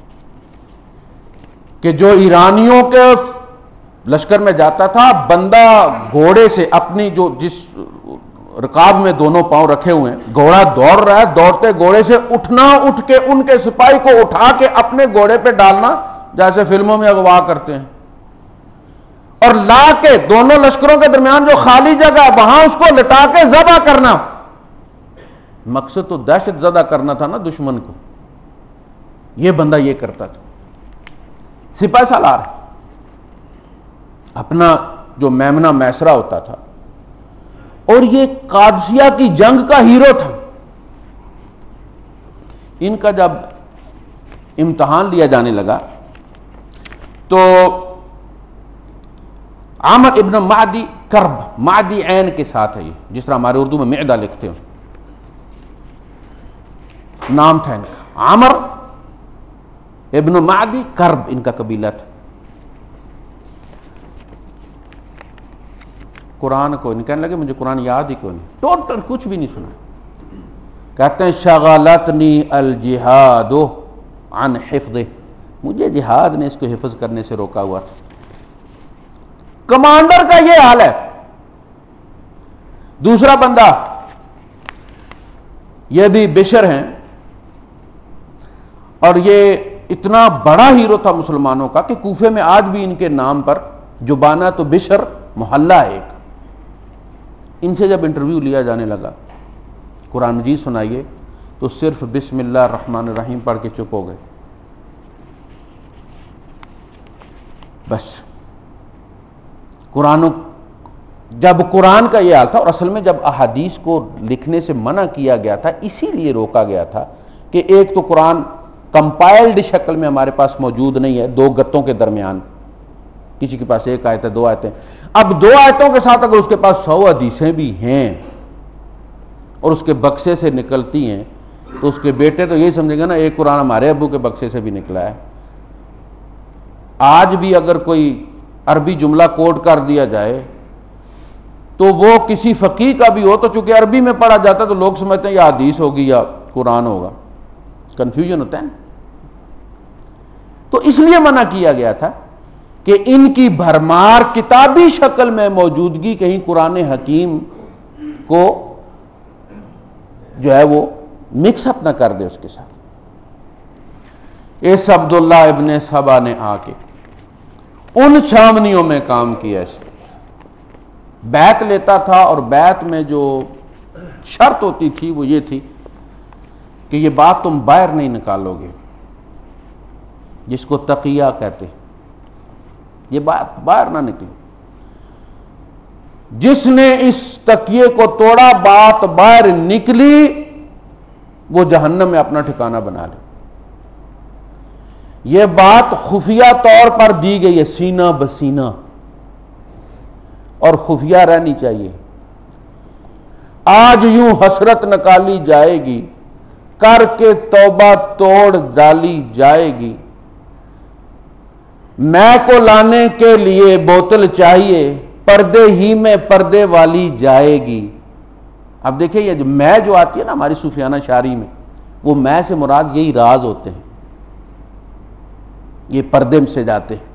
کہ جو ایرانیوں کے لشکر میں جاتا تھا، بندہ گھوڑے سے اپنی جو جس رکاب میں دونوں پاؤں رکھے ہوئے ہیں، گھوڑا دوڑ رہا ہے، دوڑتے گھوڑے سے اٹھنا، اٹھ کے ان کے سپاہی کو اٹھا کے اپنے گھوڑے پہ ڈالنا، جیسے فلموں میں اغوا کرتے ہیں، اور لا کے دونوں لشکروں کے درمیان جو خالی جگہ ہے وہاں اس کو لٹا کے ذبح کرنا۔ مقصد تو دہشت زدہ کرنا تھا نا دشمن کو۔ یہ بندہ یہ کرتا تھا، سپاہی سالار اپنا جو میمنہ میسرا ہوتا تھا، اور یہ قادسیہ کی جنگ کا ہیرو تھا۔ ان کا جب امتحان لیا جانے لگا تو عامر ابن معدی کرب، معدی عین کے ساتھ ہے، یہ جس طرح ہمارے اردو میں معدہ لکھتے ہیں، نام تھا ان کا عامر ابن معدی کرب، ان کا قبیلہ تھا۔ قرآن کو نہیں کہنے لگے مجھے قرآن یاد ہی کیوں نہیں، ٹوٹل کچھ بھی نہیں سنا۔ کہتے ہیں شغلتنی الجہاد عن حفظہ، مجھے جہاد نے اس کو حفظ کرنے سے روکا ہوا تھا۔ کمانڈر کا یہ حال ہے۔ دوسرا بندہ، یہ بھی بشر ہیں، اور یہ اتنا بڑا ہیرو تھا مسلمانوں کا کہ کوفے میں آج بھی ان کے نام پر جبانہ تو بشر محلہ ہے ایک۔ ان سے جب انٹرویو لیا جانے لگا، قرآن مجید سنائیے، تو صرف بسم اللہ الرحمن الرحیم پڑھ کے چپ ہو گئے۔ بس قرآن، جب قرآن کا یہ حال تھا، اور اصل میں جب احادیث کو لکھنے سے منع کیا گیا تھا اسی لیے روکا گیا تھا کہ ایک تو قرآن کمپائلڈ شکل میں ہمارے پاس موجود نہیں ہے، دو گتوں کے درمیان، کسی کے پاس ایک آیت ہے، دو آیتیں۔ اب دو آیتوں کے ساتھ اگر اس کے پاس سو حدیثیں بھی ہیں اور اس کے بکسے سے نکلتی ہیں، تو اس کے بیٹے تو یہی سمجھیں گے نا ایک قرآن ہمارے ابو کے بکسے سے بھی نکلا ہے۔ آج بھی اگر کوئی عربی جملہ کوڈ کر دیا جائے تو وہ کسی فقیہ کا بھی ہو، تو چونکہ عربی میں پڑھا جاتا ہے تو لوگ سمجھتے ہیں یا حدیث ہوگی یا قرآن ہوگا، کنفیوژن ہوتا ہے نا۔ تو اس لیے منع کیا گیا تھا کہ ان کی بھرمار کتابی شکل میں موجودگی کہیں قرآن حکیم کو جو ہے وہ مکس اپ نہ کر دے اس کے ساتھ۔ اس عبداللہ ابن سبا نے آ کے ان چھاونیوں میں کام کیا، اس بیعت لیتا تھا، اور بیعت میں جو شرط ہوتی تھی وہ یہ تھی کہ یہ بات تم باہر نہیں نکالو گے، جس کو تقیہ کہتے ہیں، یہ بات باہر نہ نکلے، جس نے اس تقیے کو توڑا بات باہر نکلی وہ جہنم میں اپنا ٹھکانہ بنا لے۔ یہ بات خفیہ طور پر دی گئی ہے، سینہ بسینہ، اور خفیہ رہنی چاہیے۔ آج یوں حسرت نکالی جائے گی، کر کے توبہ توڑ ڈالی جائے گی، میں کو لانے کے لیے بوتل چاہیے، پردے ہی میں پردے والی جائے گی۔ اب دیکھیں یہ جو میں جو آتی ہے نا ہماری صوفیانہ شاعری میں، وہ میں سے مراد یہی راز ہوتے ہیں، یہ پردے سے جاتے ہیں،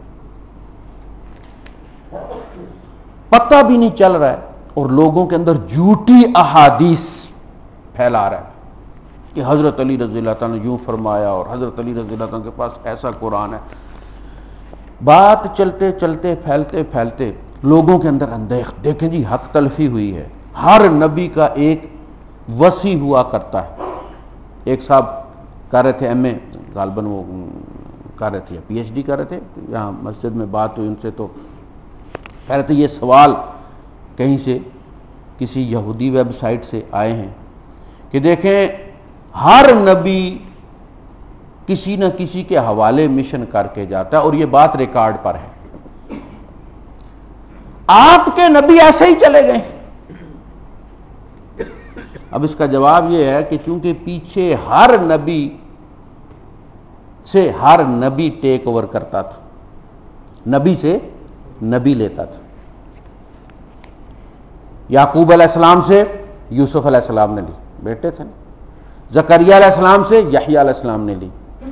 پتہ بھی نہیں چل رہا ہے، اور لوگوں کے اندر جھوٹی احادیث پھیلا رہا ہے کہ حضرت علی رضی اللہ تعالیٰ نے یوں فرمایا اور حضرت علی رضی اللہ تعالیٰ کے پاس ایسا قرآن ہے۔ بات چلتے چلتے پھیلتے پھیلتے لوگوں کے اندر اندیخ، دیکھیں جی حق تلفی ہوئی ہے، ہر نبی کا ایک وصی ہوا کرتا ہے۔ ایک صاحب کر رہے تھے ایم اے، غالباً وہ کر رہے تھے پی ایچ ڈی کر رہے تھے، یہاں مسجد میں بات ہوئی ان سے، تو کہہ رہے تھے یہ سوال کہیں سے کسی یہودی ویب سائٹ سے آئے ہیں کہ دیکھیں ہر نبی کسی نہ کسی کے حوالے مشن کر کے جاتا ہے اور یہ بات ریکارڈ پر ہے، آپ کے نبی ایسے ہی چلے گئے۔ اب اس کا جواب یہ ہے کہ چونکہ پیچھے ہر نبی سے ہر نبی ٹیک اوور کرتا تھا، نبی سے نبی لیتا تھا۔ یعقوب علیہ السلام سے یوسف علیہ السلام نے لی، بیٹے تھے، زکریا علیہ السلام سے یحییٰ علیہ السلام نے لی۔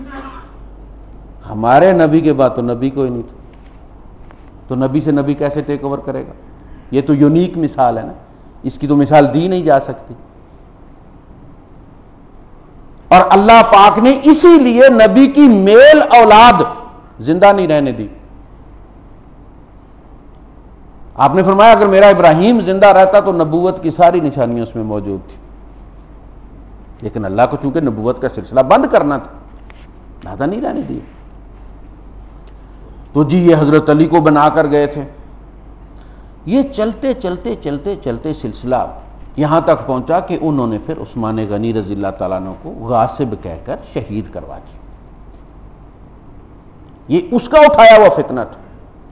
ہمارے نبی کے بعد تو نبی کوئی نہیں تھا، تو نبی سے نبی کیسے ٹیک اوور کرے گا؟ یہ تو یونیک مثال ہے نا، اس کی تو مثال دی نہیں جا سکتی۔ اور اللہ پاک نے اسی لیے نبی کی میل اولاد زندہ نہیں رہنے دی۔ آپ نے فرمایا اگر میرا ابراہیم زندہ رہتا تو نبوت کی ساری نشانیاں اس میں موجود تھی، لیکن اللہ کو چونکہ نبوت کا سلسلہ بند کرنا تھا لہذا نہیں رہنے دی۔ تو جی یہ حضرت علی کو بنا کر گئے تھے۔ یہ چلتے چلتے چلتے چلتے سلسلہ یہاں تک پہنچا کہ انہوں نے پھر عثمان غنی رضی اللہ تعالیٰ عنہ کو غاصب کہہ کر شہید کروا دیا۔ یہ اس کا اٹھایا ہوا فتنہ تھا۔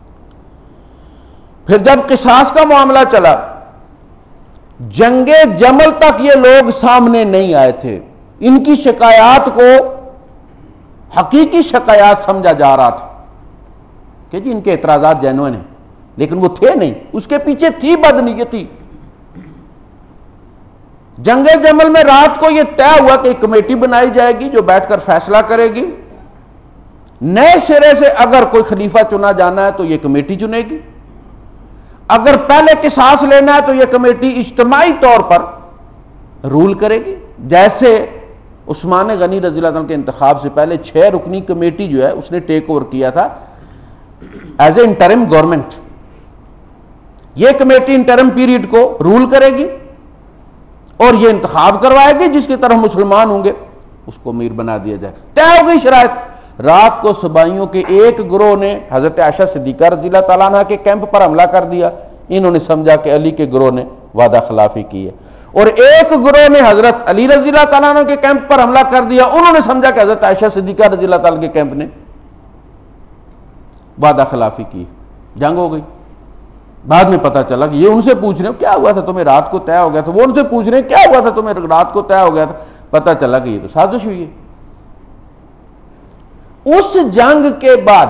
پھر جب قصاص کا معاملہ چلا، جنگ جمل تک یہ لوگ سامنے نہیں آئے تھے، ان کی شکایات کو حقیقی شکایات سمجھا جا رہا تھا کہ جی ان کے اعتراضات جینوئن ہیں، لیکن وہ تھے نہیں، اس کے پیچھے تھی بدنیتی۔ جنگ جمل میں رات کو یہ طے ہوا کہ ایک کمیٹی بنائی جائے گی جو بیٹھ کر فیصلہ کرے گی، نئے سرے سے اگر کوئی خلیفہ چنا جانا ہے تو یہ کمیٹی چنے گی، اگر پہلے قصاص لینا ہے تو یہ کمیٹی اجتماعی طور پر رول کرے گی۔ جیسے عثمان غنی رضی اللہ عنہ کے انتخاب سے پہلے چھ رکنی کمیٹی جو ہے اس نے ٹیک اوور کیا تھا ایز اے انٹرم گورنمنٹ، یہ کمیٹی انٹرم پیریڈ کو رول کرے گی اور یہ انتخاب کروائے گی، جس کی طرف مسلمان ہوں گے اس کو امیر بنا دیا جائے۔ طے ہو گئی شرائط۔ رات کو سبائیوں کے ایک گروہ نے حضرت عائشہ صدیقہ رضی اللہ تعالیٰ عنہ کے کیمپ پر حملہ کر دیا، انہوں نے سمجھا کہ علی کے گروہ نے وعدہ خلافی کی ہے، اور ایک گروہ نے حضرت علی رضی اللہ تعالیٰ عنہ کے کیمپ پر حملہ کر دیا، انہوں نے سمجھا کہ حضرت عائشہ صدیقہ رضی اللہ تعالیٰ کے کیمپ نے وعدہ خلافی کی، جنگ ہو گئی۔ بعد میں پتہ چلا کہ یہ ان سے پوچھ رہے ہیں کیا ہوا تھا تمہیں رات کو طے ہو گیا تھا، وہ ان سے پوچھ رہے ہیں کیا ہوا تھا تمہیں رات کو طے ہو گیا تھا، پتہ چلا کہ یہ تو سازش ہوئی ہے۔ اس جنگ کے بعد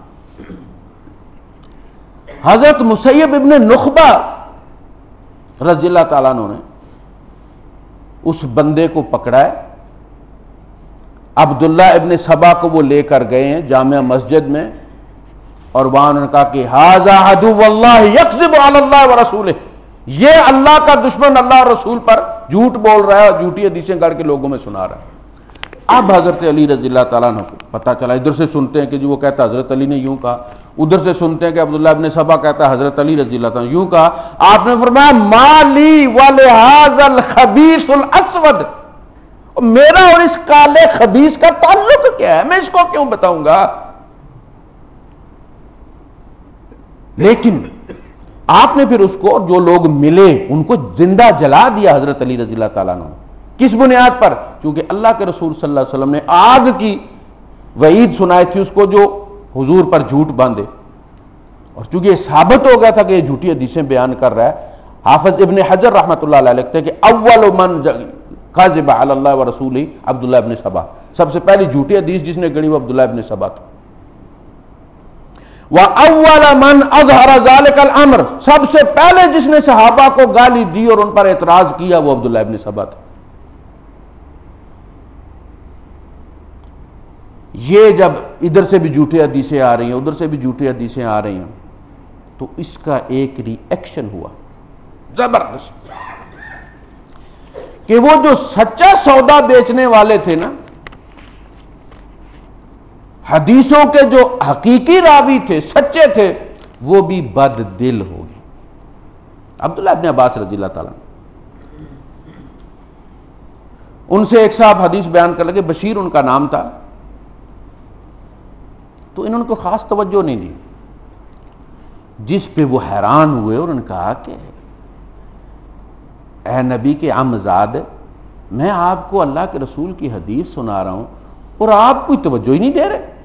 حضرت مسیب ابن نخبہ رضی اللہ تعالیٰ عنہ نے اس بندے کو پکڑا ہے، عبداللہ ابن سبا کو وہ لے کر گئے ہیں جامع مسجد میں، اور وہاں انہوں نے کہا کہ ھذا عدو اللہ یکذب علی اللہ ورسولہ، یہ اللہ کا دشمن اللہ اور رسول پر جھوٹ بول رہا ہے اور جھوٹی حدیثیں گڑھ کے لوگوں میں سنا رہا ہے۔ اب حضرت علی رضی اللہ تعالیٰ عنہ کو پتہ چلا، ادھر سے سنتے ہیں کہ جو وہ کہتا حضرت علی نے یوں کہا، ادھر سے سنتے ہیں کہ عبداللہ ابن سبا کہتا حضرت علی رضی اللہ تعالیٰ یوں کہا۔ آپ نے فرمایا ما لی ولہذا الخبیث الاسود، میرا اور اس کالے خبیث کا تعلق کیا ہے، میں اس کو کیوں بتاؤں گا؟ لیکن آپ نے پھر اس کو، جو لوگ ملے ان کو زندہ جلا دیا حضرت علی رضی اللہ تعالیٰ عنہ۔ کس بنیاد پر؟ کیونکہ اللہ کے رسول صلی اللہ علیہ وسلم نے آگ کی وعید سنائی تھی اس کو جو حضور پر جھوٹ باندھے، اور چونکہ یہ ثابت ہو گیا تھا کہ یہ جھوٹی حدیثیں بیان کر رہا ہے، حافظ ابن حجر رحمۃ اللہ علیہ لکھتے ہیں کہ اول من کذب علی اللہ ورسولہ عبداللہ ابن سبا، سب سے پہلی جھوٹی حدیث جس نے گڑی وہ عبداللہ ابن سبا تھا۔ وَأَوَّلَ مَنْ أَظْهَرَ ذَلِكَ الْأَمْرِ، سب سے پہلے جس نے صحابہ کو گالی دی اور ان پر اعتراض کیا وہ عبداللہ ابن سبا تھا۔ یہ جب ادھر سے بھی جھوٹی حدیثیں آ رہی ہیں ادھر سے بھی جھوٹی حدیثیں آ رہی ہیں تو اس کا ایک ری ایکشن ہوا زبردست، کہ وہ جو سچا سودا بیچنے والے تھے نا، حدیثوں کے جو حقیقی راوی تھے، سچے تھے، وہ بھی بد دل ہو گئے۔ عبداللہ ابن عباس رضی اللہ تعالیٰ ان سے ایک صاحب حدیث بیان کر لگے، بشیر ان کا نام تھا، تو انہوں نے کوئی خاص توجہ نہیں دی، جس پہ وہ حیران ہوئے اور انہوں نے کہا کہ اے نبی کے عمزاد، میں آپ کو اللہ کے رسول کی حدیث سنا رہا ہوں اور آپ کوئی توجہ ہی نہیں دے رہے۔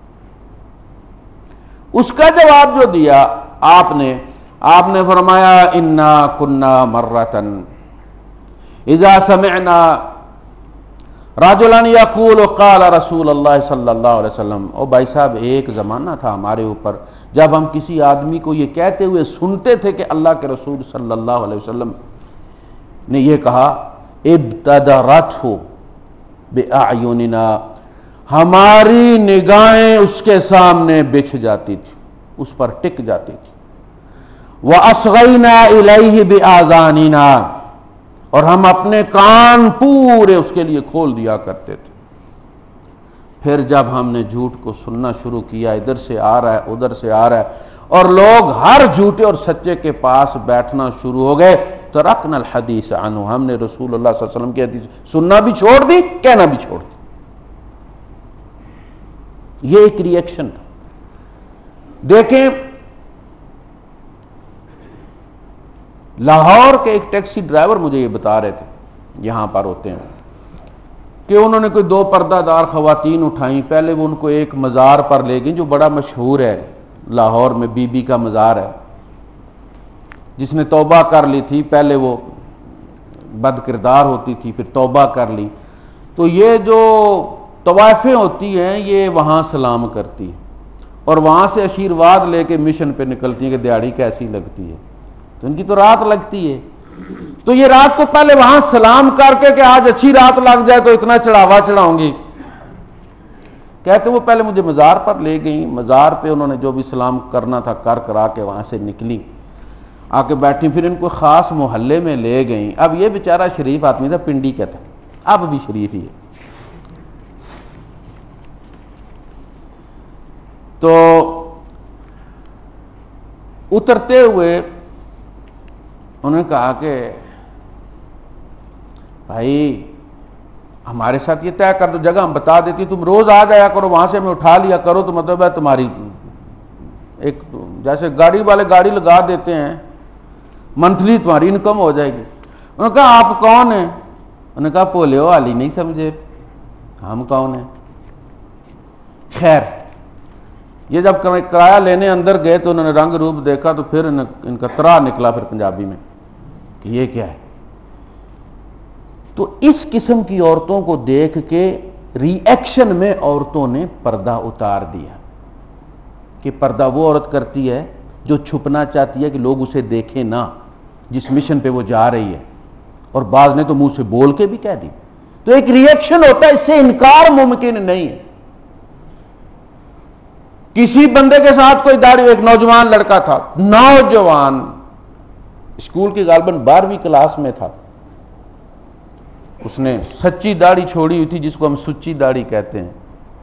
اس کا جواب جو دیا آپ نے آپ نے فرمایا انا کنا مرتن اذا سمعنا رجلا یقول قال رسول اللہ صلی اللہ علیہ وسلم، او بھائی صاحب ایک زمانہ تھا ہمارے اوپر جب ہم کسی آدمی کو یہ کہتے ہوئے سنتے تھے کہ اللہ کے رسول صلی اللہ علیہ وسلم نے یہ کہا، ابتدرته باعیننا، ہماری نگاہیں اس کے سامنے بچھ جاتی تھی، اس پر ٹک جاتی تھی، وَأَصْغَيْنَا إِلَيْهِ بِآذَانِنَا، اور ہم اپنے کان پورے اس کے لیے کھول دیا کرتے تھے۔ پھر جب ہم نے جھوٹ کو سننا شروع کیا، ادھر سے آ رہا ہے ادھر سے آ رہا ہے، اور لوگ ہر جھوٹے اور سچے کے پاس بیٹھنا شروع ہو گئے، ترکنا الحدیث عنہ، ہم نے رسول اللہ صلی اللہ علیہ وسلم کی حدیث سننا بھی چھوڑ دی، کہنا بھی چھوڑ دی۔ یہ ایک ری ایکشن تھا۔ دیکھیں لاہور کے ایک ٹیکسی ڈرائیور مجھے یہ بتا رہے تھے، یہاں پر ہوتے ہیں، کہ انہوں نے کوئی دو پردہ دار خواتین اٹھائیں، پہلے وہ ان کو ایک مزار پر لے گئیں جو بڑا مشہور ہے لاہور میں، بی بی کا مزار ہے، جس نے توبہ کر لی تھی، پہلے وہ بد کردار ہوتی تھی پھر توبہ کر لی، تو یہ جو طوائفیں ہوتی ہیں یہ وہاں سلام کرتی ہیں اور وہاں سے آشیرواد لے کے مشن پہ نکلتی ہیں کہ دیہڑی کیسی لگتی ہے، تو ان کی تو رات لگتی ہے، تو یہ رات کو پہلے وہاں سلام کر کے کہ آج اچھی رات لگ جائے تو اتنا چڑھاوا چڑھاؤں گی، کہتے وہ پہلے مجھے مزار پر لے گئیں، مزار پہ انہوں نے جو بھی سلام کرنا تھا کر کرا کے وہاں سے نکلی، آ کے بیٹھی، پھر ان کو خاص محلے میں لے گئیں۔ اب یہ بیچارہ شریف آدمی تھا، پنڈی کا تھا، اب بھی شریف ہی ہے، تو اترتے ہوئے انہوں نے کہا کہ بھائی ہمارے ساتھ یہ طے کر دو، جگہ ہم بتا دیتی، تم روز آ جایا کرو، وہاں سے ہمیں اٹھا لیا کرو، تو مطلب ہے تمہاری ایک جیسے گاڑی والے گاڑی لگا دیتے ہیں، منتھلی تمہاری انکم ہو جائے گی۔ انہوں نے کہا آپ کون ہیں؟ انہوں نے کہا پولیو والی نہیں سمجھے، ہم کون ہیں؟ خیر یہ جب کرایہ لینے اندر گئے تو انہوں نے رنگ روپ دیکھا تو پھر ان کا ترا نکلا پھر پنجابی میں کہ یہ کیا ہے۔ تو اس قسم کی عورتوں کو دیکھ کے ری ایکشن میں عورتوں نے پردہ اتار دیا، کہ پردہ وہ عورت کرتی ہے جو چھپنا چاہتی ہے کہ لوگ اسے دیکھیں نہ، جس مشن پہ وہ جا رہی ہے، اور بعض نے تو منہ سے بول کے بھی کہہ دی، تو ایک ری ایکشن ہوتا ہے، اس سے انکار ممکن نہیں ہے۔ کسی بندے کے ساتھ کوئی داڑھی، ایک نوجوان لڑکا تھا، نوجوان اسکول کی غالباً بارہویں کلاس میں تھا، اس نے سچی داڑھی چھوڑی ہوئی تھی، جس کو ہم سچی داڑھی کہتے ہیں،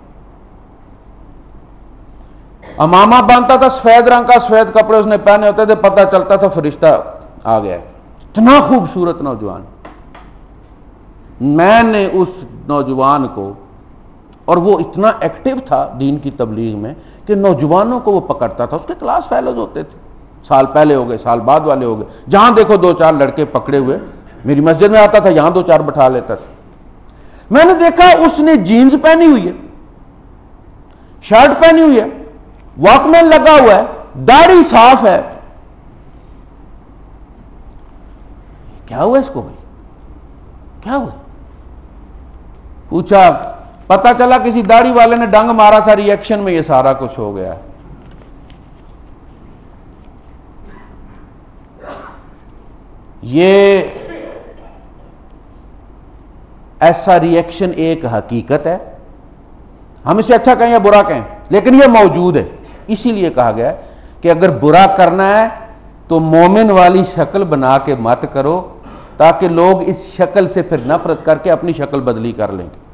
امامہ باندھتا تھا سفید رنگ کا، سفید کپڑے اس نے پہنے ہوتے تھے، پتہ چلتا تھا فرشتہ آ گیا، اتنا خوبصورت نوجوان۔ میں نے اس نوجوان کو، اور وہ اتنا ایکٹیو تھا دین کی تبلیغ میں کہ نوجوانوں کو وہ پکڑتا تھا، اس کے کلاس فیلوز ہوتے تھے، سال پہلے ہو گئے، سال بعد والے ہو گئے، جہاں دیکھو دو چار لڑکے پکڑے ہوئے، میری مسجد میں آتا تھا، یہاں دو چار بٹھا لیتا تھا۔ میں نے دیکھا اس نے جینز پہنی ہوئی ہے، شرٹ پہنی ہوئی ہے، واک مین لگا ہوا ہے، داڑھی صاف ہے، کیا ہوا اس کو بھائی، کیا ہوا؟ پوچھا، پتا چلا کسی داڑھی والے نے ڈنگ مارا تھا، ریئیکشن میں یہ سارا کچھ ہو گیا۔ یہ ایسا ریئیکشن ایک حقیقت ہے، ہم اسے اچھا کہیں یا برا کہیں، لیکن یہ موجود ہے۔ اسی لیے کہا گیا ہے کہ اگر برا کرنا ہے تو مومن والی شکل بنا کے مت کرو، تاکہ لوگ اس شکل سے پھر نفرت کر کے اپنی شکل بدلی کر لیں گے۔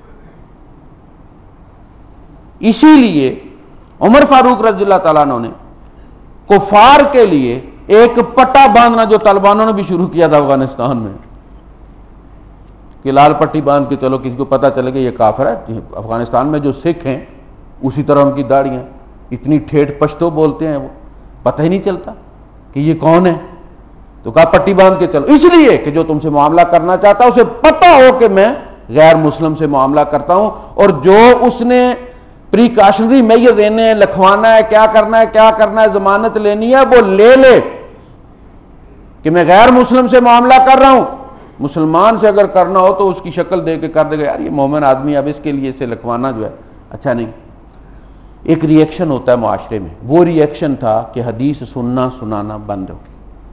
اسی لیے عمر فاروق رضی اللہ تعالیٰ عنہ نے کفار کے لیے ایک پٹا باندھنا، جو طالبانوں نے بھی شروع کیا تھا افغانستان میں، کہ لال پٹی باندھ کے چلو کسی کو پتہ چلے کہ یہ کافر ہے۔ افغانستان میں جو سکھ ہیں اسی طرح ان کی داڑیاں، اتنی ٹھیٹھ پشتو بولتے ہیں، وہ پتہ ہی نہیں چلتا کہ یہ کون ہے، تو کہا پٹی باندھ کے چلو، اس لیے کہ جو تم سے معاملہ کرنا چاہتا ہے اسے پتہ ہو کہ میں غیر مسلم سے معاملہ کرتا ہوں، اور جو اس نے پریکاشنری میجر دینے ہیں، لکھوانا ہے، کیا کرنا ہے کیا کرنا ہے، ضمانت لینی ہے، وہ لے لے کہ میں غیر مسلم سے معاملہ کر رہا ہوں۔ مسلمان سے اگر کرنا ہو تو اس کی شکل دے کے کر دے گا، یار یہ مومن آدمی، اب اس کے لیے اسے لکھوانا جو ہے اچھا نہیں۔ ایک ری ایکشن ہوتا ہے معاشرے میں، وہ ری ایکشن تھا کہ حدیث سننا سنانا بند ہو گیا،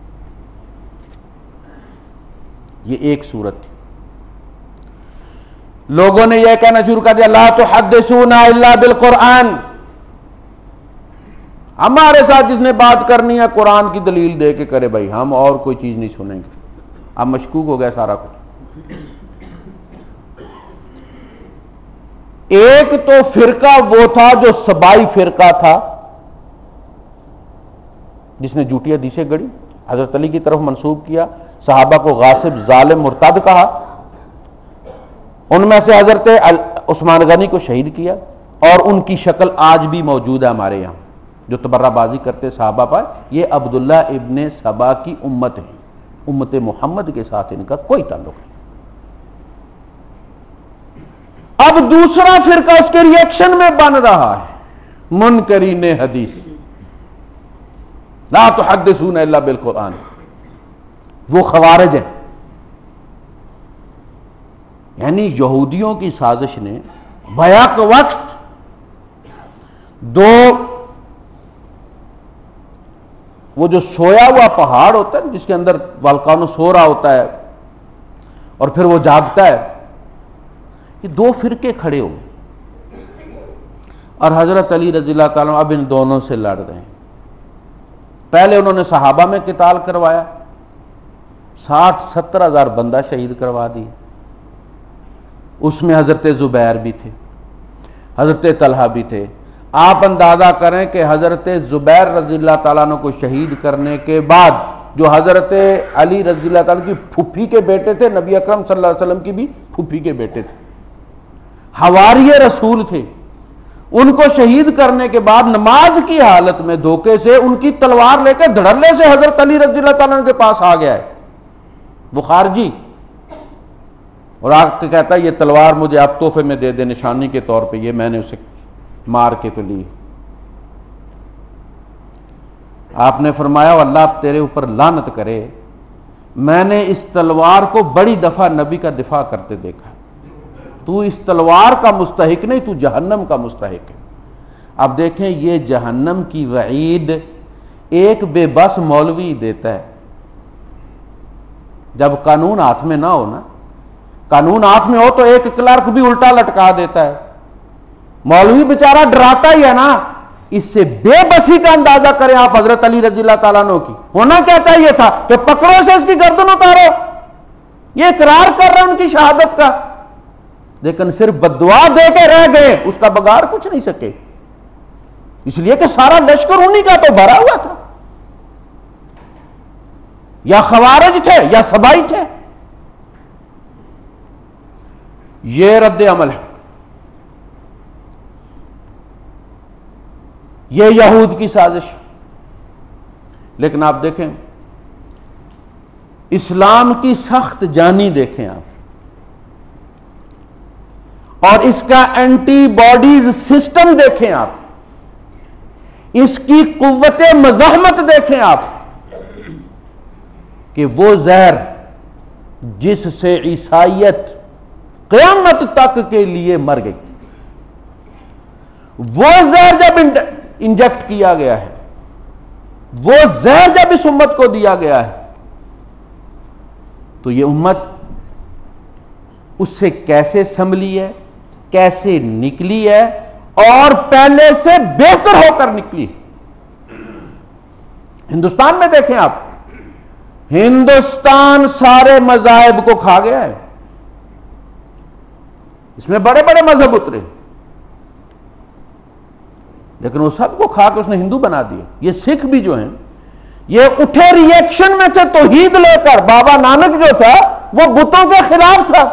یہ ایک صورت تھی۔ لوگوں نے یہ کہنا شروع کر دیا لا تحدثونا الا بالقرآن، ہمارے ساتھ جس نے بات کرنی ہے قرآن کی دلیل دے کے کرے بھائی، ہم اور کوئی چیز نہیں سنیں گے۔ اب مشکوک ہو گیا سارا کچھ۔ ایک تو فرقہ وہ تھا جو سبائی فرقہ تھا، جس نے جھوٹی حدیثیں گڑی، حضرت علی کی طرف منسوب کیا، صحابہ کو غاصب، ظالم، مرتد کہا، ان میں سے حضرت عثمان غنی کو شہید کیا، اور ان کی شکل آج بھی موجود ہے ہمارے یہاں، جو تبرہ بازی کرتے صحابہ پر، یہ عبداللہ ابن سبا کی امت ہے، امت محمد کے ساتھ ان کا کوئی تعلق نہیں۔ اب دوسرا فرقہ اس کے ریئیکشن میں بن رہا ہے، منکرین حدیث، لا تحدثون الا بالقرآن، وہ خوارج ہیں۔ یعنی یہودیوں کی سازش نے بیک وقت دو، وہ جو سویا ہوا پہاڑ ہوتا ہے جس کے اندر والکانو سو رہا ہوتا ہے اور پھر وہ جاگتا ہے، یہ دو فرقے کھڑے ہو، اور حضرت علی رضی اللہ تعالیٰ اب ان دونوں سے لڑ رہے ہیں۔ پہلے انہوں نے صحابہ میں قتال کروایا، ساٹھ ستر ہزار بندہ شہید کروا دی، اس میں حضرت زبیر بھی تھے، حضرت طلحہ بھی تھے۔ آپ اندازہ کریں کہ حضرت زبیر رضی اللہ تعالیٰ عنہ کو شہید کرنے کے بعد، جو حضرت علی رضی اللہ تعالیٰ کی پھوپھی کے بیٹے تھے، نبی اکرم صلی اللہ علیہ وسلم کی بھی پھوپھی کے بیٹے تھے، حواری رسول تھے، ان کو شہید کرنے کے بعد نماز کی حالت میں دھوکے سے ان کی تلوار لے کے دھڑلے سے حضرت علی رضی اللہ تعالیٰ عنہ کے پاس آ گیا ہے وہ خارجی، اور آ کے کہتا ہے یہ تلوار مجھے آپ تحفے میں دے دے نشانی کے طور پہ، یہ میں نے اسے مار کے تو لی۔ آپ نے فرمایا اللہ تیرے اوپر لعنت کرے، میں نے اس تلوار کو بڑی دفعہ نبی کا دفاع کرتے دیکھا، تو اس تلوار کا مستحق نہیں، تو جہنم کا مستحق ہے۔ اب دیکھیں یہ جہنم کی وعید ایک بے بس مولوی دیتا ہے، جب قانون ہاتھ میں نہ ہو نا، قانون ہاتھ میں ہو تو ایک کلرک بھی الٹا لٹکا دیتا ہے، مولوی بیچارہ ڈراتا ہی ہے نا۔ اس سے بے بسی کا اندازہ کریں آپ حضرت علی رضی اللہ تعالیٰ عنہ کی، ہونا کیا چاہیے تھا کہ پکڑو سے اس کی گردن اتارو، یہ اقرار کر رہا ہے ان کی شہادت کا، لیکن صرف بددعا دے کے رہ گئے، اس کا بگاڑ کچھ نہیں سکے، اس لیے کہ سارا لشکر انہی کا تو بھرا ہوا تھا، یا خوارج تھے یا سبائی تھے۔ یہ رد عمل ہے، یہ یہود کی سازش۔ لیکن آپ دیکھیں اسلام کی سخت جانی دیکھیں آپ، اور اس کا اینٹی باڈیز سسٹم دیکھیں آپ، اس کی قوت مزاحمت دیکھیں آپ، کہ وہ زہر جس سے عیسائیت قیامت تک کے لیے مر گئی، وہ زہر جب انجیکٹ کیا گیا ہے، وہ زہر جب اس امت کو دیا گیا ہے، تو یہ امت اس سے کیسے سنبھلی ہے، کیسے نکلی ہے، اور پہلے سے بہتر ہو کر نکلی۔ ہندوستان میں دیکھیں آپ، ہندوستان سارے مذاہب کو کھا گیا ہے، اس میں بڑے بڑے مذہب اترے، لیکن وہ سب کو کھا کے اس نے ہندو بنا دیا۔ یہ سکھ بھی جو ہیں، یہ اٹھے ری ایکشن میں تھے توحید لے کر۔ بابا نانک جو تھا وہ بتوں کے خلاف تھا،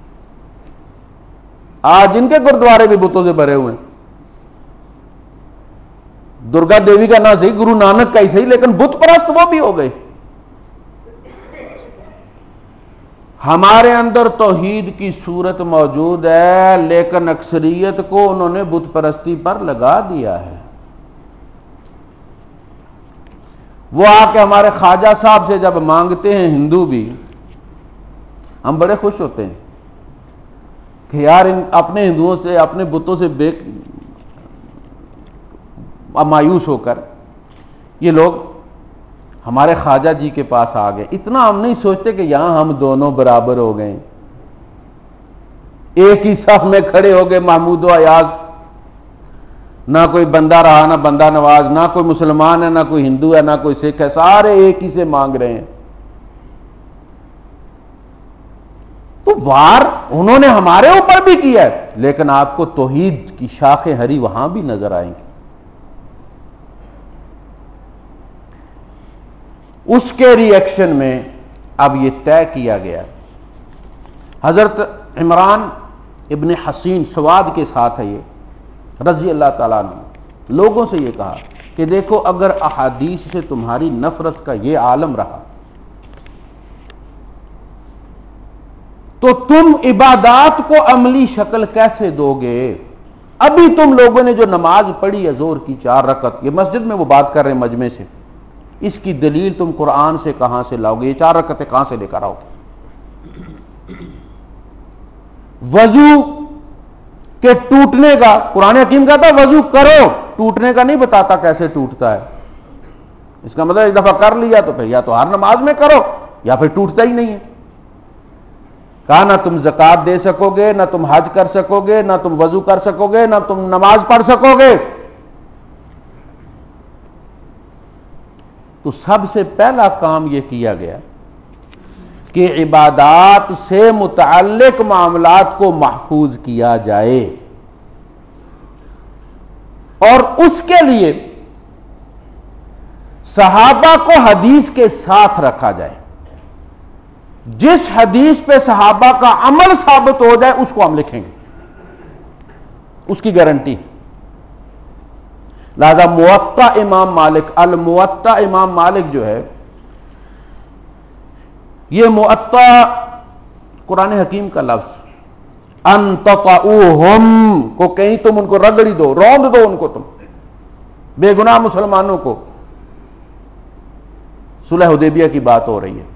آج ان کے گردوارے بھی بتوں سے بھرے ہوئے ہیں۔ درگا دیوی کا نہ صحیح، گرو نانک کا ہی صحیح، لیکن بت پرست وہ بھی ہو گئے۔ ہمارے اندر توحید کی صورت موجود ہے، لیکن اکثریت کو انہوں نے بت پرستی پر لگا دیا ہے۔ وہ آ کے ہمارے خواجہ صاحب سے جب مانگتے ہیں ہندو بھی، ہم بڑے خوش ہوتے ہیں کہ یار ان اپنے ہندوؤں سے، اپنے بتوں سے بے مایوس ہو کر یہ لوگ ہمارے خواجہ جی کے پاس آ گئے۔ اتنا ہم نہیں سوچتے کہ یہاں ہم دونوں برابر ہو گئے، ایک ہی صف میں کھڑے ہو گئے محمود و ایاز، نہ کوئی بندہ رہا نہ بندہ نواز، نہ کوئی مسلمان ہے نہ کوئی ہندو ہے نہ کوئی سکھ ہے، سارے ایک ہی سے مانگ رہے ہیں۔ تو وار انہوں نے ہمارے اوپر بھی کیا ہے، لیکن آپ کو توحید کی شاخیں ہری وہاں بھی نظر آئیں گی۔ اس کے ری ایکشن میں اب یہ طے کیا گیا، حضرت عمران ابن حسین سواد کے ساتھ ہے یہ رضی اللہ تعالیٰ عنہ، لوگوں سے یہ کہا کہ دیکھو اگر احادیث سے تمہاری نفرت کا یہ عالم رہا تو تم عبادات کو عملی شکل کیسے دو گے؟ ابھی تم لوگوں نے جو نماز پڑھی ہے زور کی چار رکعت، یہ مسجد میں وہ بات کر رہے ہیں مجمع سے، اس کی دلیل تم قرآن سے کہاں سے لاؤ گے؟ یہ چار رکعتیں کہاں سے لے کر آؤ گے؟ وضو کے ٹوٹنے کا قرآن حکیم کہتا ہے وضو کرو، ٹوٹنے کا نہیں بتاتا کیسے ٹوٹتا ہے۔ اس کا مطلب ایک دفعہ کر لیا تو پھر یا تو ہر نماز میں کرو یا پھر ٹوٹتا ہی نہیں ہے۔ کہا نہ تم زکوٰۃ دے سکو گے، نہ تم حج کر سکو گے، نہ تم وضو کر سکو گے، نہ تم نماز پڑھ سکو گے۔ تو سب سے پہلا کام یہ کیا گیا کہ عبادات سے متعلق معاملات کو محفوظ کیا جائے، اور اس کے لیے صحابہ کو حدیث کے ساتھ رکھا جائے۔ جس حدیث پہ صحابہ کا عمل ثابت ہو جائے اس کو ہم لکھیں گے، اس کی گارنٹی۔ لہذا موطا امام مالک، الموطا امام مالک جو ہے، یہ موطا قرآن حکیم کا لفظ، ان تطعوہم کو کہیں تم ان کو رگڑی دو، روند دو ان کو، تم بے گناہ مسلمانوں کو۔ صلح حدیبیہ کی بات ہو رہی ہے،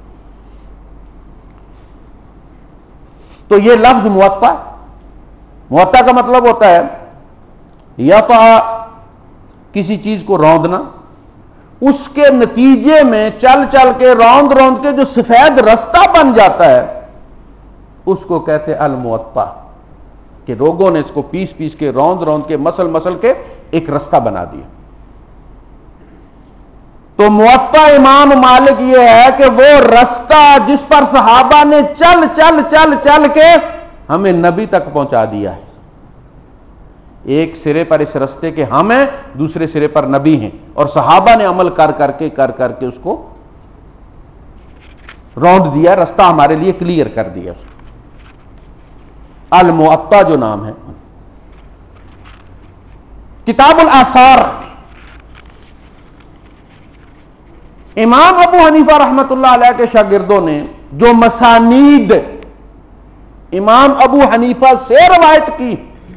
تو یہ لفظ موطا، موطا کا مطلب ہوتا ہے یطع، کسی چیز کو روندنا، اس کے نتیجے میں چل چل کے روند روند کے جو سفید رستہ بن جاتا ہے اس کو کہتے الموطا، کہ لوگوں نے اس کو پیس پیس کے روند روند کے مسل مسل کے ایک رستہ بنا دیا۔ تو موطا امام مالک یہ ہے کہ وہ رستہ جس پر صحابہ نے چل چل چل چل کے ہمیں نبی تک پہنچا دیا ہے، ایک سرے پر اس رستے کے ہم ہیں، دوسرے سرے پر نبی ہیں، اور صحابہ نے عمل کر کر کے کر کر کے اس کو روند دیا، رستہ ہمارے لیے کلیئر کر دیا۔ الموطا جو نام ہے، کتاب الآثار، امام ابو حنیفہ رحمۃ اللہ علیہ کے شاگردوں نے جو مسانید امام ابو حنیفہ سے روایت کی.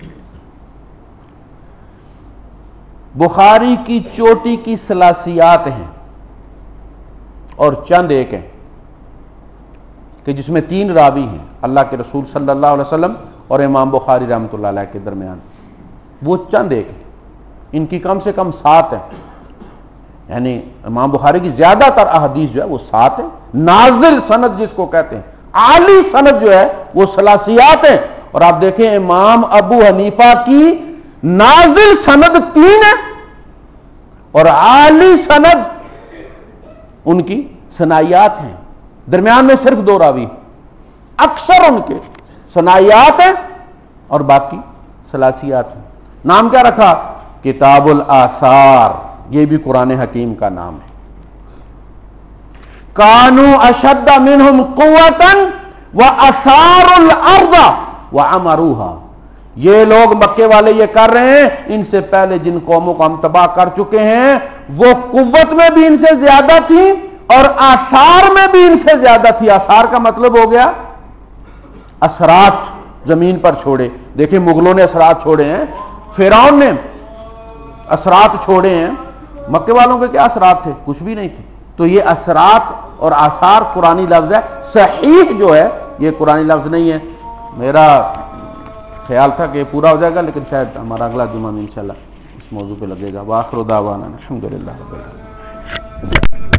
بخاری کی چوٹی کی ثلاثیات ہیں اور چند ایک ہیں کہ جس میں تین راوی ہیں اللہ کے رسول صلی اللہ علیہ وسلم اور امام بخاری رحمۃ اللہ علیہ کے درمیان. وہ چند ایک ہیں, ان کی کم سے کم سات ہیں. یعنی امام بخاری کی زیادہ تر احادیث جو ہے وہ سات ہیں. نازل سند جس کو کہتے ہیں, عالی سند جو ہے وہ ثلاثیات ہیں. اور آپ دیکھیں امام ابو حنیفہ کی نازل سند تین ہے اور عالی سند ان کی ثنائیات ہیں. درمیان میں صرف دو راوی, اکثر ان کے ثنائیات ہیں اور باقی ثلاثیات ہیں. نام کیا رکھا؟ کتاب الآثار. یہ بھی قرآن حکیم کا نام ہے. کانوا اشد منہم قوۃ واثاروا الارض وعمروها. یہ لوگ مکے والے یہ کر رہے ہیں, ان سے پہلے جن قوموں کو ہم تباہ کر چکے ہیں وہ قوت میں بھی ان سے زیادہ تھی اور آثار میں بھی ان سے زیادہ تھی. آثار کا مطلب ہو گیا اثرات زمین پر چھوڑے. دیکھیں مغلوں نے اثرات چھوڑے ہیں, فرعون نے اثرات چھوڑے ہیں, مکے والوں کے کیا اثرات تھے؟ کچھ بھی نہیں تھے. تو یہ اثرات اور آثار قرآنی لفظ ہے. صحیح جو ہے یہ قرآنی لفظ نہیں ہے. میرا خیال تھا کہ یہ پورا ہو جائے گا, لیکن شاید ہمارا اگلا جمعہ میں انشاءاللہ اس موضوع پہ لگے گا. وآخر دعوانا الحمدللہ رب العالمین.